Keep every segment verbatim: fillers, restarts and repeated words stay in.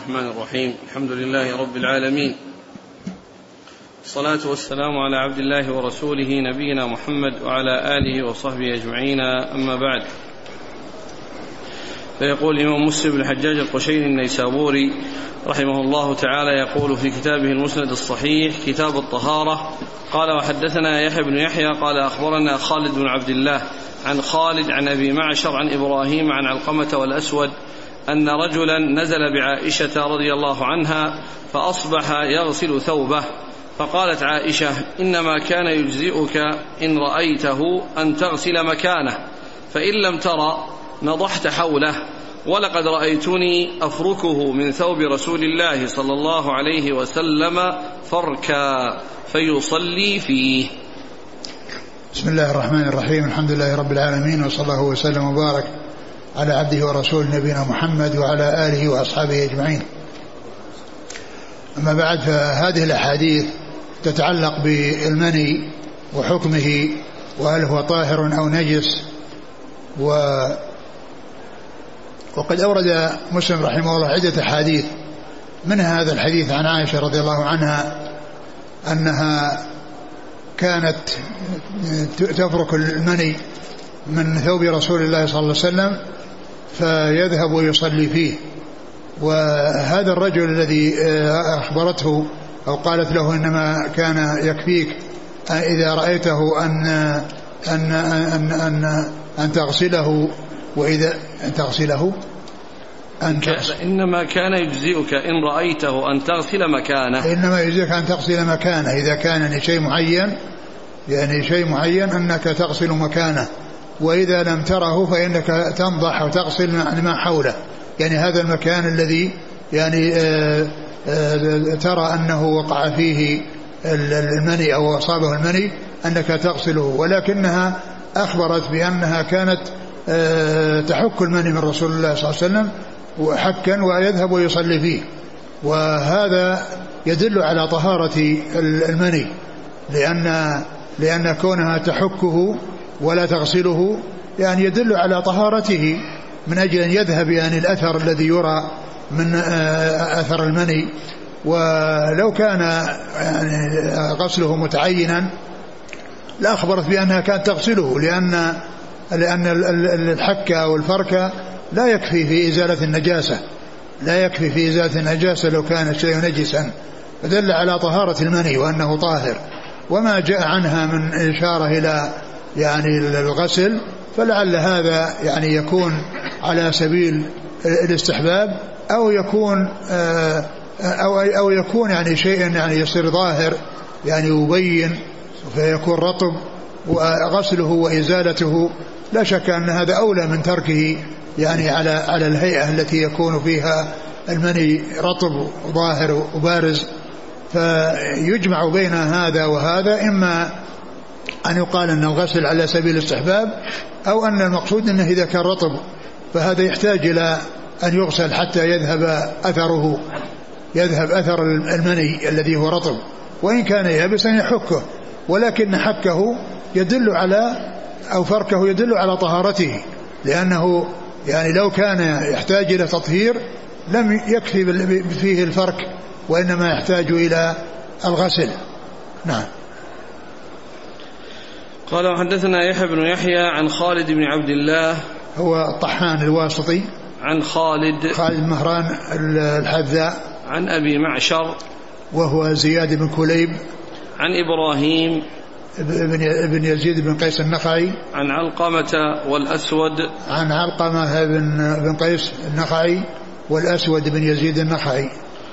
الرحمن الرحيم. الحمد لله رب العالمين، الصلاة والسلام على عبد الله ورسوله نبينا محمد وعلى آله وصحبه أجمعين، أما بعد. فيقول الإمام مسلم بن الحجاج القشيري النيسابوري رحمه الله تعالى يقول في كتابه المسند الصحيح كتاب الطهارة: قال وحدثنا يحيى بن يحيى قال أخبرنا خالد بن عبد الله عن خالد عن أبي معشر عن إبراهيم عن علقمة والأسود أن رجلا نزل بعائشة رضي الله عنها فأصبح يغسل ثوبه، فقالت عائشة: إنما كان يجزئك إن رأيته أن تغسل مكانه، فإن لم ترى نضحت حوله، ولقد رأيتني أفركه من ثوب رسول الله صلى الله عليه وسلم فركا فيصلي فيه. بسم الله الرحمن الرحيم. الحمد لله رب العالمين، وصلى الله وسلم وبارك على عبده ورسوله نبينا محمد وعلى آله وأصحابه أجمعين. أما بعد، فهذه الأحاديث تتعلق بالمني وحكمه، وهل هو طاهر أو نجس. و وقد أورد مسلم رحمه الله عدة أحاديث، منها هذا الحديث عن عائشة رضي الله عنها أنها كانت تفرك المني من ثوب رسول الله صلى الله عليه وسلم فيذهب ويصلي فيه. وهذا الرجل الذي أخبرته أو قالت له إنما كان يكفيك إذا رأيته أن أن أن أن, أن تغسله، وإذا أن تغسله أن تغسل إنما كان يجزئك إن رأيته أن تغسل مكانه، إنما يجزئك أن تغسل مكانه إذا كان شيء معين، يعني شيء معين أنك تغسل مكانه، وإذا لم تره فإنك تنضح وتغسل ما حوله، يعني هذا المكان الذي يعني آآ آآ ترى أنه وقع فيه المني أو أصابه المني أنك تغسله. ولكنها أخبرت بأنها كانت تحك المني من رسول الله صلى الله عليه وسلم وحكا ويذهب ويصلي فيه، وهذا يدل على طهارة المني، لأن لأن كونها تحكه ولا تغسله يعني يدل على طهارته، من أجل أن يذهب يعني الأثر الذي يرى من أثر المني. ولو كان يعني غسله متعينا لأخبرت بأنها كانت تغسله، لأن لأن الحك أو الفرك لا يكفي في إزالة النجاسة، لا يكفي في إزالة النجاسة لو كان الشيء نجسا، فدل على طهارة المني وأنه طاهر. وما جاء عنها من إشارة إلى يعني الغسل فلعل هذا يعني يكون على سبيل الاستحباب، أو يكون أو أو يكون يعني شيء يعني يصير ظاهر يعني يبين فيكون رطب، وغسله وإزالته لا شك أن هذا أولى من تركه يعني على على الهيئة التي يكون فيها المني رطب وظاهر وبارز. فيجمع بين هذا وهذا، إما أن يقال أن الغسل على سبيل الاستحباب، أو أن المقصود أنه إذا كان رطب فهذا يحتاج إلى أن يغسل حتى يذهب أثره، يذهب أثر المني الذي هو رطب، وإن كان يابسا يحكه، ولكن حكه يدل على أو فركه يدل على طهارته، لأنه يعني لو كان يحتاج إلى تطهير لم يكفي فيه الفرك، وإنما يحتاج إلى الغسل. نعم. قال وحدثنا يحيى بن يحيى عن خالد بن عبد الله، هو الطحان الواسطي، عن خالد خالد مهران الحذاء، عن أبي معشر وهو زياد بن كليب، عن إبراهيم بن يزيد بن قيس النخعي، عن علقمة والأسود، عن علقمة بن قيس النخعي والأسود بن يزيد النخعي،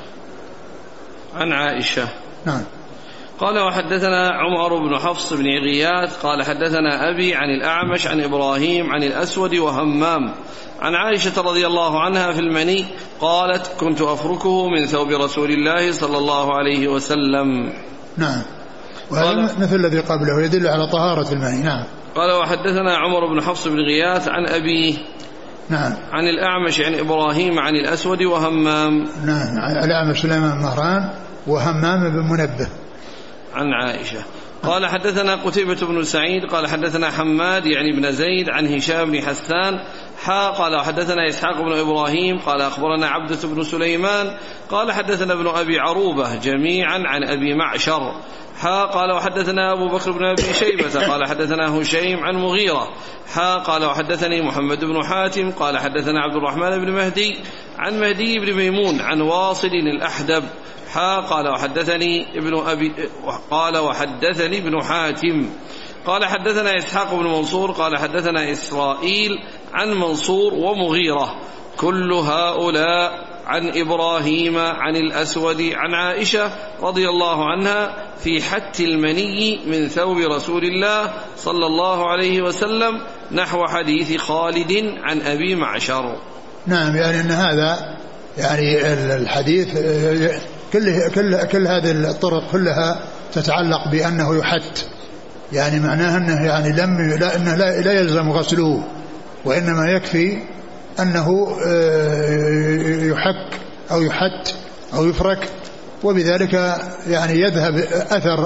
عن عائشة. نعم. قال وحدثنا عمر بن حفص بن غياث قال حدثنا أبي عن الأعمش عن إبراهيم عن الأسود وهمام عن عائشة رضي الله عنها في المني قالت: كنت أفركه من ثوب رسول الله صلى الله عليه وسلم. نعم. وهذا مثل الذي قبله يدل على طهارة المني. نعم. قال وحدثنا عمر بن حفص بن غياث عن أبيه نعم عن الأعمش عن إبراهيم عن الأسود وهمام. نعم. الأعمش سليمان مهران وهمام بن منبه. عن عائشة. قال حدثنا قتيبة بن سعيد قال حدثنا حماد يعني بن زيد عن هشام بن حسان حا قال وحدثنا إسحاق بن إبراهيم قال أخبرنا عبدة بن سليمان قال حدثنا ابن أبي عروبة جميعا عن أبي معشر حا قال وحدثنا أبو بكر بن أبي شيبة قال حدثنا هشيم عن مغيرة حا قال وحدثني محمد بن حاتم قال حدثنا عبد الرحمن بن مهدي عن مهدي بن ميمون عن واصل الأحدب حا قال وحدثني ابن أبي قال وحدثني ابن حاتم قال حدثنا إسحاق بن منصور قال حدثنا إسرائيل عن منصور ومغيرة كل هؤلاء عن إبراهيم عن الأسود عن عائشة رضي الله عنها في حت المني من ثوب رسول الله صلى الله عليه وسلم نحو حديث خالد عن أبي معشر. نعم، يعني أن هذا يعني الحديث كل كل كل هذه الطرق كلها تتعلق بأنه يحت، يعني معناه أنه يعني لم لا أنه لا, لا يلزم غسله، وإنما يكفي أنه يحك أو يحت أو يفرك، وبذلك يعني يذهب أثر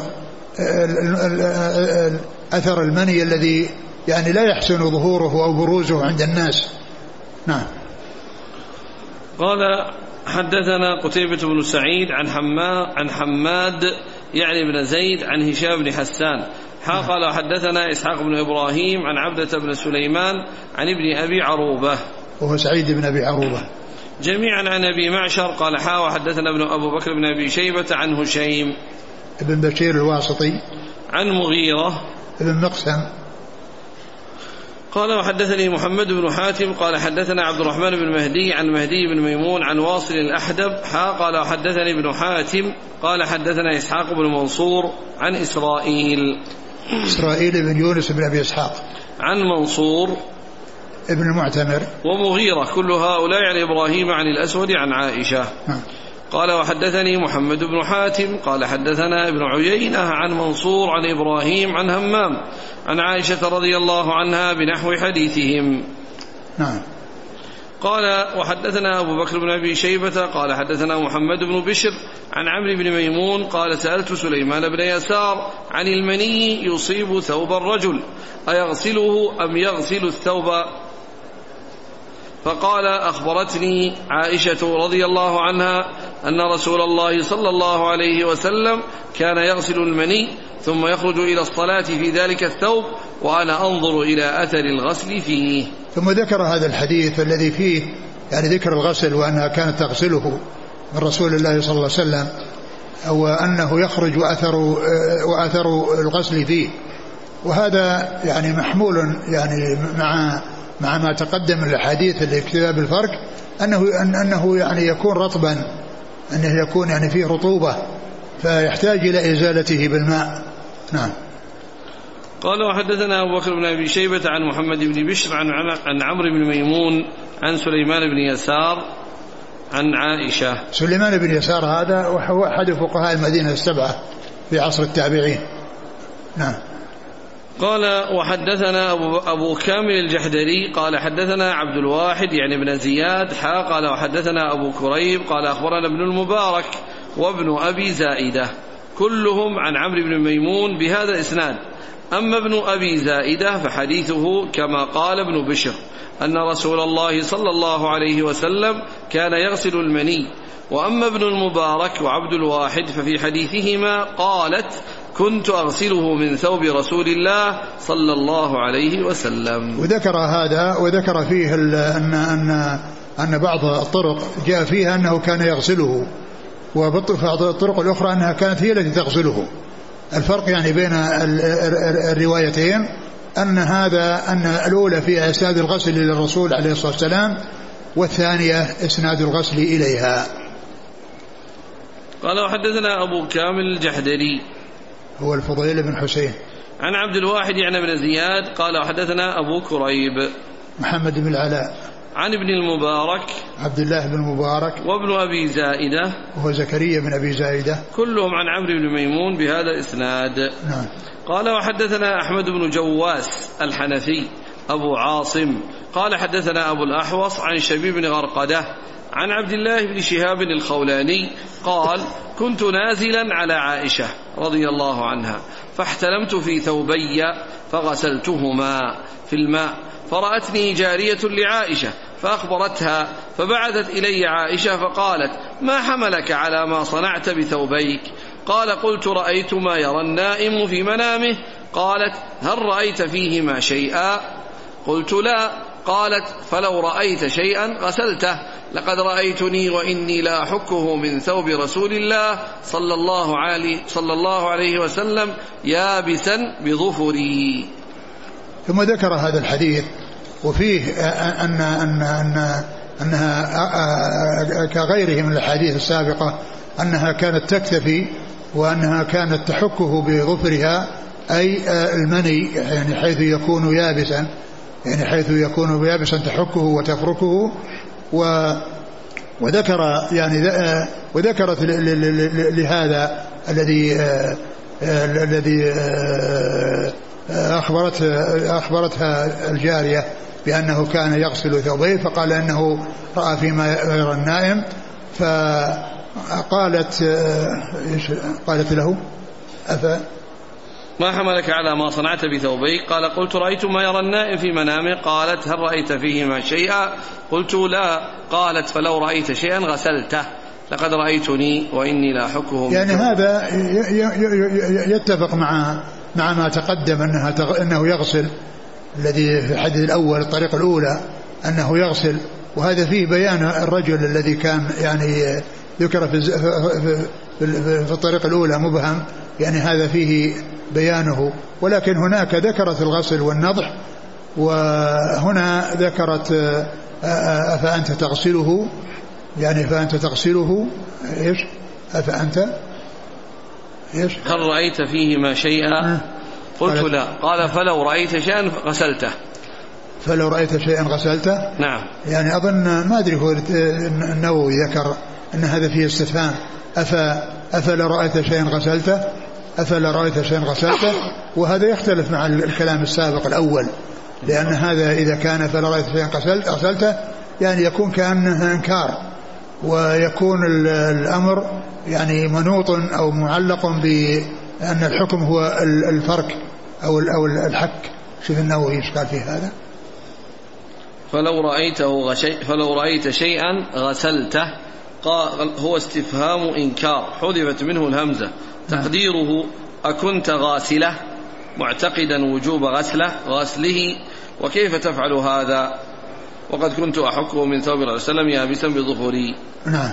أثر المني الذي يعني لا يحسن ظهوره أو بروزه عند الناس. نعم. قال حدثنا قتيبة بن سعيد عن حماد عن حماد يعني بن زيد عن هشام بن حسان حا قال حدثنا إسحاق بن إبراهيم عن عبدة بن سليمان عن ابن أبي عروبة وهو سعيد بن أبي عروبة جميعا عن أبي معشر قال حا وحدثنا ابن أبو بكر بن أبي شيبة عن هشيم ابن بشير الواسطي عن مغيرة ابن مقسم قال وحدثني محمد بن حاتم قال حدثنا عبد الرحمن بن مهدي عن مهدي بن ميمون عن واصل الأحدب حا قال وحدثني ابن حاتم قال حدثنا إسحاق بن منصور عن إسرائيل إسرائيل بن يونس بن أبي إسحاق عن منصور ابن المعتمر ومغيرة كل هؤلاء عن إبراهيم عن الأسود عن عائشة. قال وحدثني محمد بن حاتم قال حدثنا ابن عيينة عن منصور عن إبراهيم عن همام عن عائشة رضي الله عنها بنحو حديثهم. نعم. قال وحدثنا أبو بكر بن أبي شيبة قال حدثنا محمد بن بشر عن عمرو بن ميمون قال سألت سليمان بن يسار عن المني يصيب ثوب الرجل أيغسله أم يغسل الثوب؟ فقال أخبرتني عائشة رضي الله عنها أن رسول الله صلى الله عليه وسلم كان يغسل المني ثم يخرج إلى الصلاة في ذلك الثوب وأنا أنظر إلى أثر الغسل فيه. ثم ذكر هذا الحديث الذي فيه يعني ذكر الغسل وأنها كانت تغسله من رسول الله صلى الله عليه وسلم وأنه يخرج وأثر, وأثر الغسل فيه، وهذا يعني محمول يعني مع مع ما تقدم من الحديث اللي اكتفى بالفرق أنه أنه يعني يكون رطبا، أنه يكون يعني فيه رطوبة فيحتاج إلى إزالته بالماء. نعم. قال وحدثنا أبو بكر بن أبي شيبة عن محمد بن بشر عن عن عمرو بن ميمون عن سليمان بن يسار عن عائشة. سليمان بن يسار هذا وهو أحد فقهاء المدينة السبعة في عصر التابعين. نعم. قال وحدثنا أبو, أبو كامل الجحدري قال حدثنا عبد الواحد يعني ابن زياد حا قال وحدثنا أبو كريب قال أخبرنا ابن المبارك وابن أبي زائدة كلهم عن عمرو بن ميمون بهذا الإسناد. أما ابن أبي زائدة فحديثه كما قال ابن بشر أن رسول الله صلى الله عليه وسلم كان يغسل المني. وأما ابن المبارك وعبد الواحد ففي حديثهما قالت كنت أغسله من ثوب رسول الله صلى الله عليه وسلم. وذكر هذا وذكر فيه أن, أن, أن بعض الطرق جاء فيها أنه كان يغسله، وبعض الطرق الأخرى أنها كانت هي التي تغسله. الفرق يعني بين الروايتين أن هذا أن الأولى فيها إسناد الغسل للرسول عليه الصلاة والسلام، والثانية إسناد الغسل إليها. قال وحدثنا أبو كامل الجحدري هو الفضيل بن حسين عن عبد الواحد يعني بن زياد قال وحدثنا أبو كريب محمد بن العلاء عن ابن المبارك عبد الله بن المبارك وابن أبي زائدة وهو زكريا بن أبي زائدة كلهم عن عمرو بن ميمون بهذا الإسناد. نعم. قال وحدثنا أحمد بن جواس الحنفي أبو عاصم قال حدثنا أبو الأحوص عن شبيب بن غرقدة عن عبد الله بن شهاب الخولاني قال كنت نازلا على عائشة رضي الله عنها فاحتلمت في ثوبي فغسلتهما في الماء فرأتني جارية لعائشة فأخبرتها فبعثت إلي عائشة فقالت ما حملك على ما صنعت بثوبيك؟ قال قلت رأيت ما يرى النائم في منامه. قالت هل رأيت فيهما شيئا؟ قلت لا. قالت فلو رأيت شيئا غسلته، لقد رأيتني وإني لا أحكه من ثوب رسول الله صلى الله عليه, صلى الله عليه وسلم يابسا بظفري. ثم ذكر هذا الحديث وفيه أن أن أن أنها كغيره من الحديث السابقة أنها كانت تكتفي وأنها كانت تحكه بظفرها أي المني، يعني حيث يكون يابسا، يعني حيث يكون يابسا تحكه وتفركه. و وذكر يعني وذكرت لهذا الذي الذي أخبرت أخبرتها الجارية بأنه كان يغسل ثوبيه، فقال إنه رأى فيما يرى النائم، فقالت قالت له أفا ما حملك على ما صنعت بثوبيك؟ قال قلت رأيت ما يرى النائم في منامه. قالت هل رأيت فيهما شيئا؟ قلت لا. قالت فلو رأيت شيئا غسلته، لقد رأيتني وإني لا أحكه. يعني هذا يتفق مع مع ما تقدم أنها تغ... أنه يغسل، الذي في الحديث الأول الطريقة الأولى أنه يغسل، وهذا فيه بيان الرجل الذي كان يعني ذكر في في الطريقة الأولى مبهم، يعني هذا فيه بيانه. ولكن هناك ذكرت الغسل والنضح، وهنا ذكرت أفأنت تغسله، يعني فأنت تغسله إيش أفأنت إيش هل رأيت فيهما شيئا؟ قلت لا. قال فلو رأيت شيئا غسلته. فلو رأيت شيئا غسلته، نعم. يعني أظن ما أدري هو النووي ذكر أن هذا فيه استفهام، أفا أفلا رأيت شيئا غسلته، أفلا رأيت شيئا غسلته، وهذا يختلف مع الكلام السابق الأول، لأن هذا إذا كان فلا رأيت شيئا غسلته يعني يكون كأنه إنكار، ويكون الأمر يعني منوط أو معلق بأن الحكم هو الفرك أو أو الحك. شوف النووي إيش قال في هذا. فلو رأيته غشي فلو رأيت شيئا غسلته، قال هو استفهام إنكار حذفت منه الهمزة، تقديره أكنت غاسلة معتقدا وجوب غسله غسله، وكيف تفعل هذا وقد كنت أحكه من ثوب الله صلى الله عليه وسلم يابسا بظفري. نعم.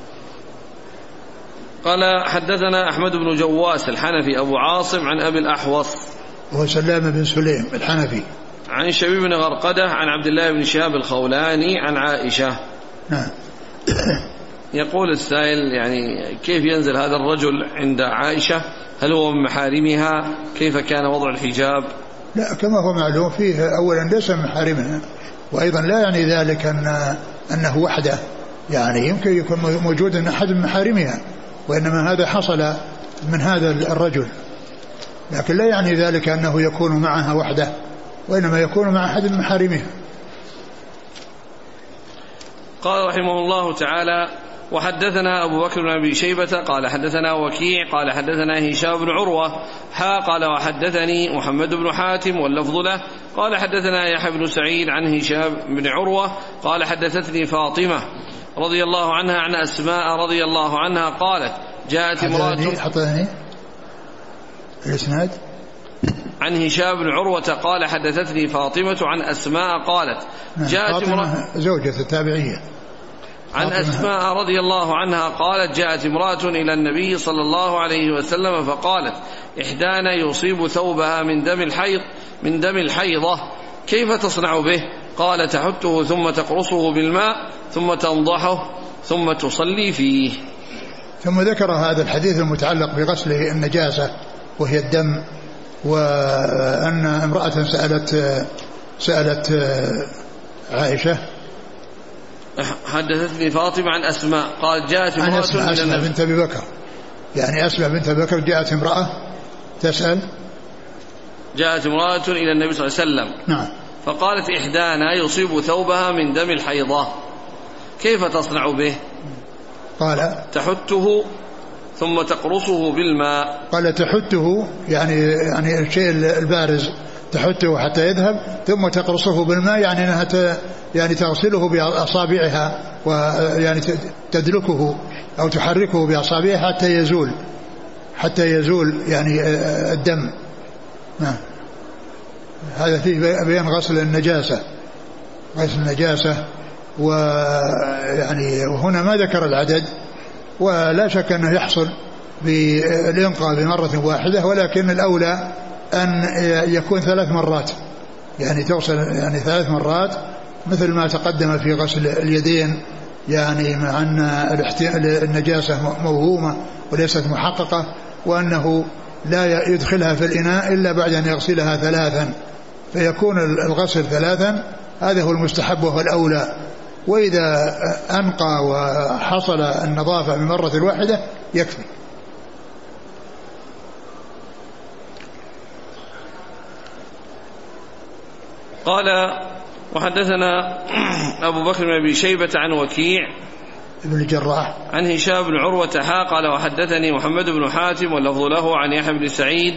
قال حدثنا أحمد بن جواس الحنفي أبو عاصم عن أبي الأحوص وهو سلام بن سليم الحنفي عن شبيب بن غرقدة عن عبد الله بن شهاب الخولاني عن عائشة. نعم. يقول السائل يعني كيف ينزل هذا الرجل عند عائشة؟ هل هو من محارمها؟ كيف كان وضع الحجاب؟ لا، كما هو معلوم فيه أولا ليس من محارمها، وأيضا لا يعني ذلك أن أنه وحده، يعني يمكن يكون موجود أن أحد من محارمها، وإنما هذا حصل من هذا الرجل، لكن لا يعني ذلك أنه يكون معها وحده، وإنما يكون مع أحد من محارمها. قال رحمه الله تعالى وحدثنا أبو بكر بن أبي شيبة قال حدثنا وكيع قال حدثنا هشام بن عروة حا قال وحدثني محمد بن حاتم واللفظ له قال حدثنا يحيى بن سعيد عن هشام بن عروة قال حدثتني فاطمة رضي الله عنها عن أسماء رضي الله عنها قالت جاءت امرأة حطني الإسناد عن هشام بن عروة قال حدثتني فاطمة عن أسماء قالت جاءت امرأة زوجة التابعية عن أسماء رضي الله عنها قالت جاءت امرأة إلى النبي صلى الله عليه وسلم فقالت إحدانا يصيب ثوبها من دم الحيض من دم الحيضة كيف تصنع به؟ قال تحته ثم تقرصه بالماء ثم تنضحه ثم تصلي فيه. ثم ذكر هذا الحديث المتعلق بغسل النجاسة وهي الدم، وأن امرأة سألت سألت عائشة حدثتني فاطمة عن أسماء قال جاءت امرأة أسماء, أسماء بنت أبي بكر، يعني أسماء بنت أبي بكر جاءت امرأة تسأل جاءت امرأة إلى النبي صلى الله عليه وسلم نعم فقالت إحدانا يصيب ثوبها من دم الحيضة كيف تصنع به؟ قال تحته ثم تقرصه بالماء. قال تحته يعني يعني الشيء البارز تحته حتى يذهب ثم تقرصه بالماء، يعني أنها يعني تغسله بأصابعها ويعني تدلكه أو تحركه بأصابعها حتى يزول حتى يزول يعني الدم. نعم. هذا فيه بيان غسل النجاسة غسل النجاسة ويعني وهنا ما ذكر العدد، ولا شك أنه يحصل بالإنقاء بمرة واحدة، ولكن الأولى أن يكون ثلاث مرات، يعني توصل يعني ثلاث مرات مثل ما تقدم في غسل اليدين، يعني مع أن النجاسة موهومة وليست محققة، وأنه لا يدخلها في الإناء إلا بعد أن يغسلها ثلاثا، فيكون الغسل ثلاثا، هذا هو المستحب وهو الأولى. وإذا أنقى وحصل النظافة بمرة واحدة يكفي. قال وحدثنا أبو بكر بن أبي شيبة عن وكيع ابن الجراح عن هشام بن عروة حا قال وحدثني محمد بن حاتم واللفظ له عن يحيى بن سعيد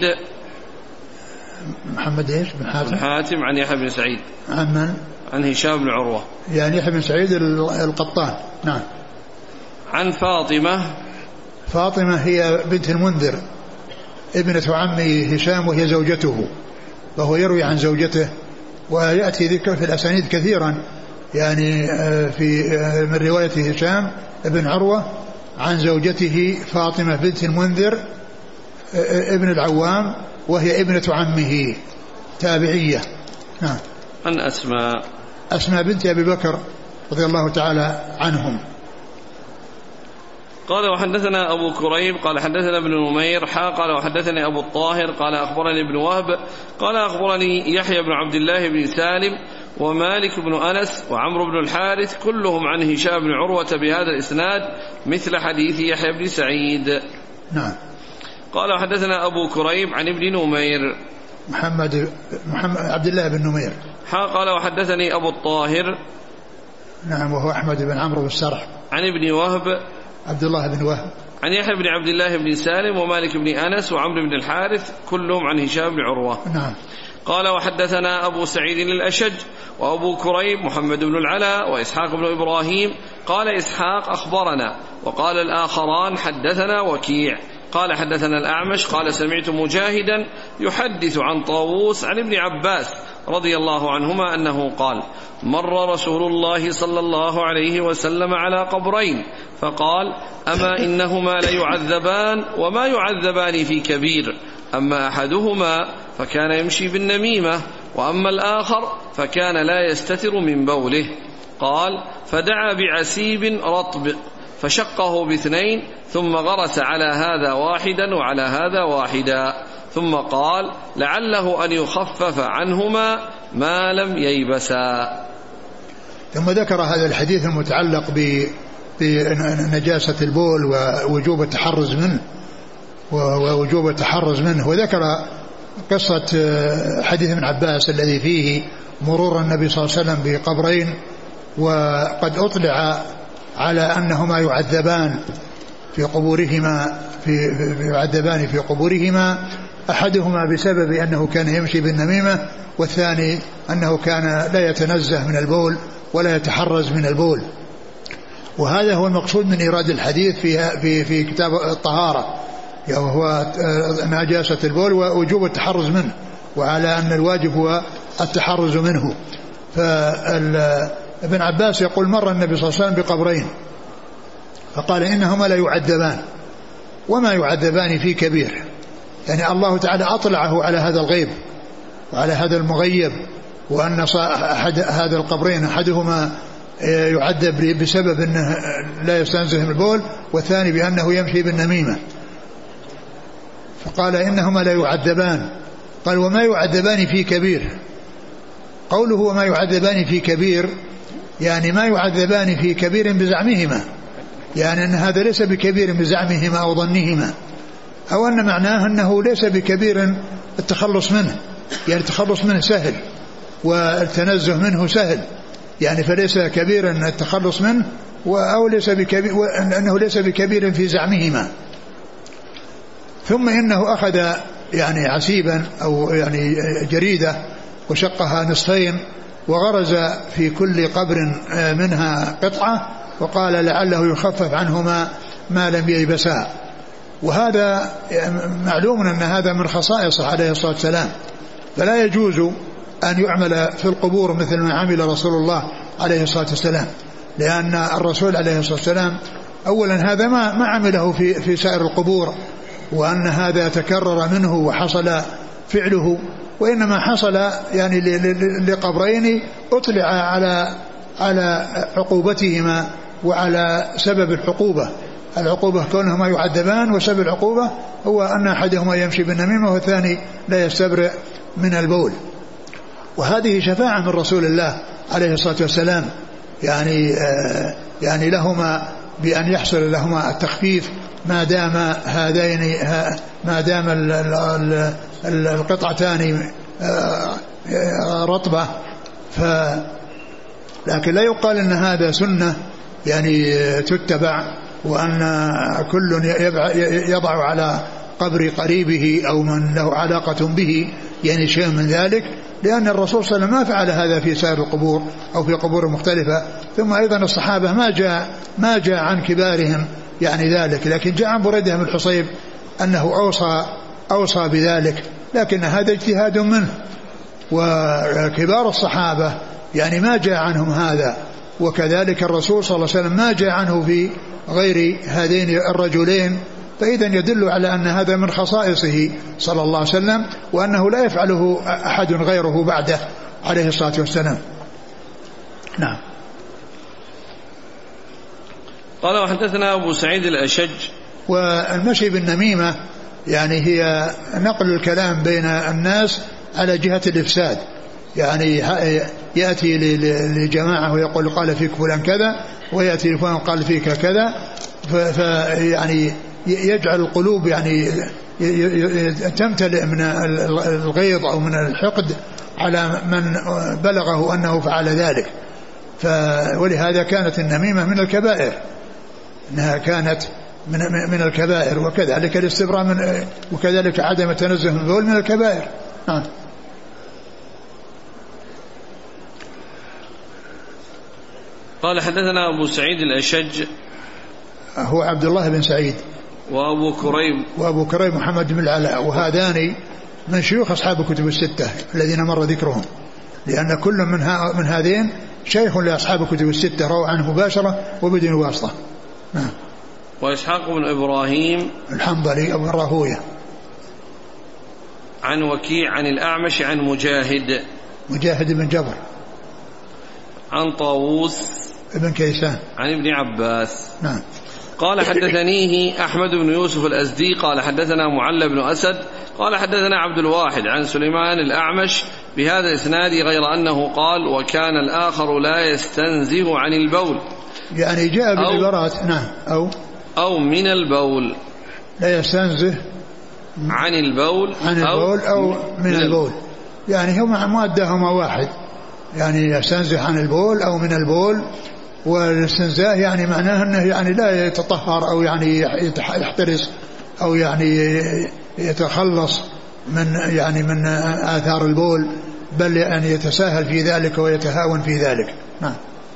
محمد ايش بن حاتم بن حاتم عن يحيى بن سعيد عن من؟ عن هشام بن عروة يعني يحيى بن سعيد القطان. نعم. عن فاطمة فاطمة هي بنت المنذر ابنة عمي هشام وهي زوجته، وهو يروي عن زوجته، ويأتي ذكر في الأسانيد كثيرا يعني في من رواية هشام ابن عروة عن زوجته فاطمة بنت المنذر ابن العوام وهي ابنة عمه تابعية. نعم. عن أسماء أسماء بنت أبي بكر رضي الله تعالى عنهم. قال وحدثنا أبو كريب قال حدثنا ابن نمير حا قال وحدثني أبو الطاهر قال أخبرني ابن وهب قال أخبرني يحيى بن عبد الله بن سالم ومالك بن أنس وعمرو بن الحارث كلهم عن هشام بن عروة بهذا الإسناد مثل حديث يحيى بن سعيد. نعم. قال وحدثنا أبو كريب عن ابن نمير محمد محمد عبد الله بن نمير حا قال وحدثني أبو الطاهر نعم وهو أحمد بن عمرو بن السرح عن ابن وهب عبد الله بن وهب عن يحيى بن عبد الله بن سالم ومالك بن أنس وعمرو بن الحارث كلهم عن هشام بن عروة. نعم. قال وحدثنا أبو سعيد الأشج وأبو كريب محمد بن العلاء وإسحاق بن إبراهيم قال إسحاق أخبرنا وقال الآخران حدثنا وكيع قال حدثنا الأعمش قال سمعت مجاهدا يحدث عن طاووس عن ابن عباس رضي الله عنهما أنه قال مر رسول الله صلى الله عليه وسلم على قبرين فقال أما إنهما ليعذبان وما يعذبان في كبير، أما أحدهما فكان يمشي بالنميمة وأما الآخر فكان لا يستتر من بوله. قال فدعا بعسيب رطب فشقه باثنين ثم غرس على هذا واحدا وعلى هذا واحدا ثم قال لعله أن يخفف عنهما ما لم ييبسا. ثم ذكر هذا الحديث المتعلق بنجاسة البول ووجوب التحرز منه ووجوب التحرز منه وذكر قصة حديث ابن عباس الذي فيه مرور النبي صلى الله عليه وسلم بقبرين وقد أطلع على أنهما يعذبان في قبورهما في يعذبان في قبورهما، أحدهما بسبب أنه كان يمشي بالنميمة والثاني أنه كان لا يتنزه من البول ولا يتحرز من البول. وهذا هو المقصود من إيراد الحديث في في في كتاب الطهارة، وهو نجاسة البول ووجوب التحرز منه، وعلى أن الواجب هو التحرز منه. فابن عباس يقول مر النبي صلى الله عليه وسلم بقبرين فقال إنهما لا يعذبان وما يعذبان في كبير، يعني الله تعالى أطلعه على هذا الغيب وعلى هذا المغيب، وأن أحد هذا القبرين أحدهما يعذب بسبب أنه لا يستنزه من البول والثاني بأنه يمشي بالنميمة، فقال إنهما لا يعذبان. قال وما يعذبان في كبير، قوله وما يعذبان في كبير يعني ما يعذبان في كبير بزعمهما، يعني أن هذا ليس بكبير بزعمهما أو ظنهما، أو أن معناه أنه ليس بكبير التخلص منه، يعني التخلص منه سهل والتنزه منه سهل، يعني فليس كبيرا التخلص منه أو ليس بكبير أنه ليس بكبير في زعمهما. ثم إنه أخذ يعني عسيبا أو يعني جريدة وشقها نصفين وغرز في كل قبر منها قطعة وقال لعله يخفف عنهما ما لم ييبسا. وهذا معلوم أن هذا من خصائصه عليه الصلاة والسلام، فلا يجوز أن يعمل في القبور مثل ما عمل رسول الله عليه الصلاة والسلام، لأن الرسول عليه الصلاة والسلام أولا هذا ما ما عمله في في سائر القبور، وأن هذا تكرر منه وحصل فعله، وإنما حصل يعني لقبرين أطلع على على عقوبتهما وعلى سبب العقوبة. العقوبة كونهما يعذبان، وسبب العقوبة هو أن أحدهما يمشي بالنميمة والثاني لا يستبرئ من البول. وهذه شفاعة من رسول الله عليه الصلاة والسلام يعني آه يعني لهما بأن يحصل لهما التخفيف ما دام هذين ما دام القطعتان رطبة. ف لكن لا يقال ان هذا سنة يعني تتبع، وأن كل يضع على قبر قريبه أو من له علاقة به يعني شيء من ذلك، لأن الرسول صلى الله عليه وسلم ما فعل هذا في سائر القبور أو في قبور مختلفة. ثم أيضا الصحابة ما جاء ما جاء عن كبارهم يعني ذلك، لكن جاء عن بريدة بن الحصيب أنه أوصى أوصى بذلك، لكن هذا اجتهاد منه. وكبار الصحابة يعني ما جاء عنهم هذا، وكذلك الرسول صلى الله عليه وسلم ما جاء عنه في غير هذين الرجلين، فإذا يدل على أن هذا من خصائصه صلى الله عليه وسلم، وأنه لا يفعله أحد غيره بعده عليه الصلاة والسلام. نعم. قال وحدثنا أبو سعيد الأشج. والمشي بالنميمة يعني هي نقل الكلام بين الناس على جهة الإفساد، يعني يأتي لجماعة ويقول قال فيك فلان كذا، ويأتي لفلان قال فيك كذا، فيعني يجعل القلوب يعني تمتلئ من الغيظ أو من الحقد على من بلغه أنه فعل ذلك. ولهذا كانت النميمة من الكبائر، أنها كانت من من الكبائر، وكذلك الاستبراء من وكذلك عدم التنزه من البول من الكبائر. آه. قال حدثنا أبو سعيد الأشج هو عبد الله بن سعيد، وأبو كريب وأبو كريب محمد بن العلاء، وهذان من شيوخ أصحاب الكتب الستة الذين مر ذكرهم، لأن كل من من هذين شيخ لأصحاب الكتب الستة روى عنه مباشرة وبدون واسطة. نعم. وإسحاق بن إبراهيم الحنظلي أبو راهوية. عن وكيع عن الأعمش عن مجاهد مجاهد بن جبر. عن طاووس ابن كيسان عن ابن عباس. نعم. قال حدثنيه أحمد بن يوسف الأزدي قال حدثنا معل بن أسد قال حدثنا عبد الواحد عن سليمان الأعمش بهذا الإسناد، غير أنه قال وكان الآخر لا يستنزه عن البول، يعني جاء بالعبارات نعم أو أو من البول، لا يستنزه عن البول عن البول أو, أو من البول، يعني هما مادهما واحد، يعني يستنزه عن البول أو من البول. والاستنزاه يعني معناه أنه يعني لا يتطهر أو يعني يحترس أو يعني يتخلص من يعني من آثار البول، بل يعني يتساهل في ذلك ويتهاون في ذلك. نعم.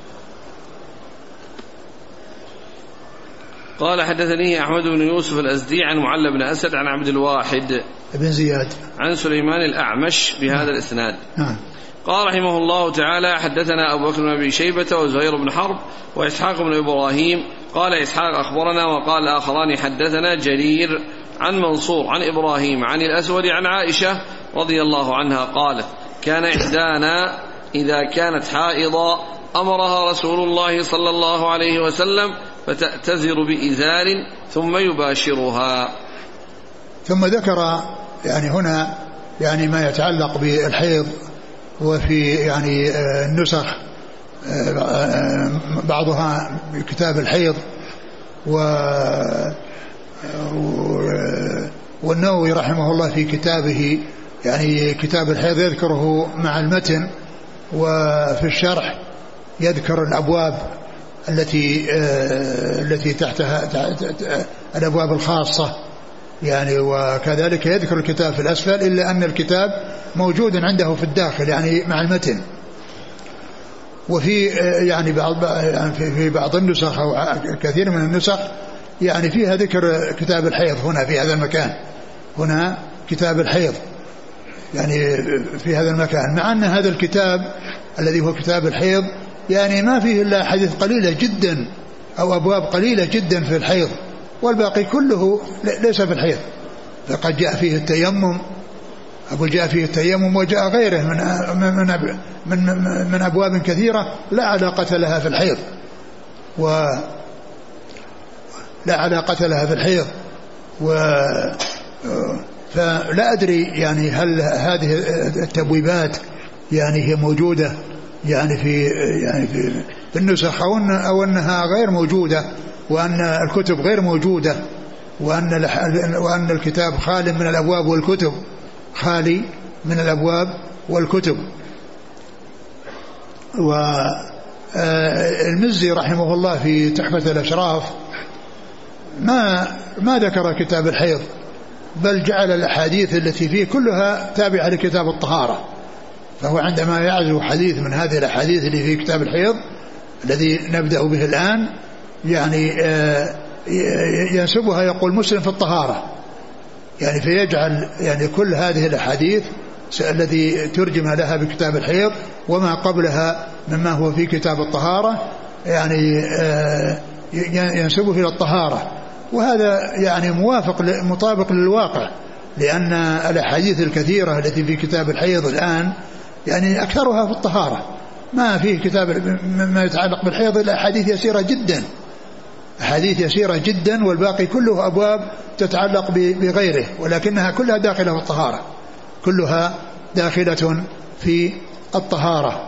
قال حدثني أحمد بن يوسف الأزدي عن معل بن أسد عن عبد الواحد بن زياد عن سليمان الأعمش بهذا نعم. الإسناد. نعم. قال رحمه الله تعالى حدثنا أبو بكر بن أبي شيبة وزهير بن حرب وإسحاق بن إبراهيم. قال إسحاق أخبرنا، وقال آخران حدثنا جرير عن منصور عن إبراهيم عن الأسود عن عائشة رضي الله عنها قالت كان إحدانا إذا كانت حائضا أمرها رسول الله صلى الله عليه وسلم فتأتزر بإزار ثم يباشرها. ثم ذكر يعني هنا يعني ما يتعلق بالحيض، وفي يعني النسخ بعضها كتاب الحيض، والنووي رحمه الله في كتابه يعني كتاب الحيض يذكره مع المتن، وفي الشرح يذكر الأبواب التي التي تحتها الأبواب الخاصة يعني وكذلك يذكر الكتاب في الأسفل إلا أن الكتاب موجود عنده في الداخل يعني مع المتن. وفي يعني بعض يعني في بعض النسخ أو كثير من النسخ يعني فيها ذكر كتاب الحيض هنا في هذا المكان، هنا كتاب الحيض يعني في هذا المكان، مع أن هذا الكتاب الذي هو كتاب الحيض يعني ما فيه إلا حديث قليلة جدا أو أبواب قليلة جدا في الحيض، والباقي كله ليس في الحيض. فقد جاء فيه التيمم، أقول جاء فيه التيمم وجاء غيره من من من من أبواب كثيرة لا علاقة لها في الحيض، ولا علاقة لها في الحيض. و فلا أدري يعني هل هذه التبويبات يعني هي موجودة يعني في يعني في, في النسخ أو, أو أنها غير موجودة، وأن الكتب غير موجودة، وأن وأن الكتاب خالي من الأبواب والكتب، خالي من الأبواب والكتب. والمزي رحمه الله في تحفة الأشراف ما ما ذكر كتاب الحيض، بل جعل الأحاديث التي فيه كلها تابعة لكتاب الطهارة. فهو عندما يعزو حديث من هذه الأحاديث اللي في كتاب الحيض الذي نبدأ به الآن يعني ينسبها يقول مسلم في الطهارة، يعني فيجعل يعني كل هذه الأحاديث الذي ترجم لها بكتاب الحيض وما قبلها مما هو في كتاب الطهارة يعني ينسبه إلى الطهارة. وهذا يعني موافق مطابق للواقع، لأن الأحاديث الكثيرة التي في كتاب الحيض الآن يعني أكثرها في الطهارة، ما فيه كتاب ما يتعلق بالحيض إلا أحاديث يسيرة جدا، أحاديث يسيرة جدا، والباقي كله أبواب تتعلق بغيره، ولكنها كلها داخلة في الطهارة، كلها داخلة في الطهارة.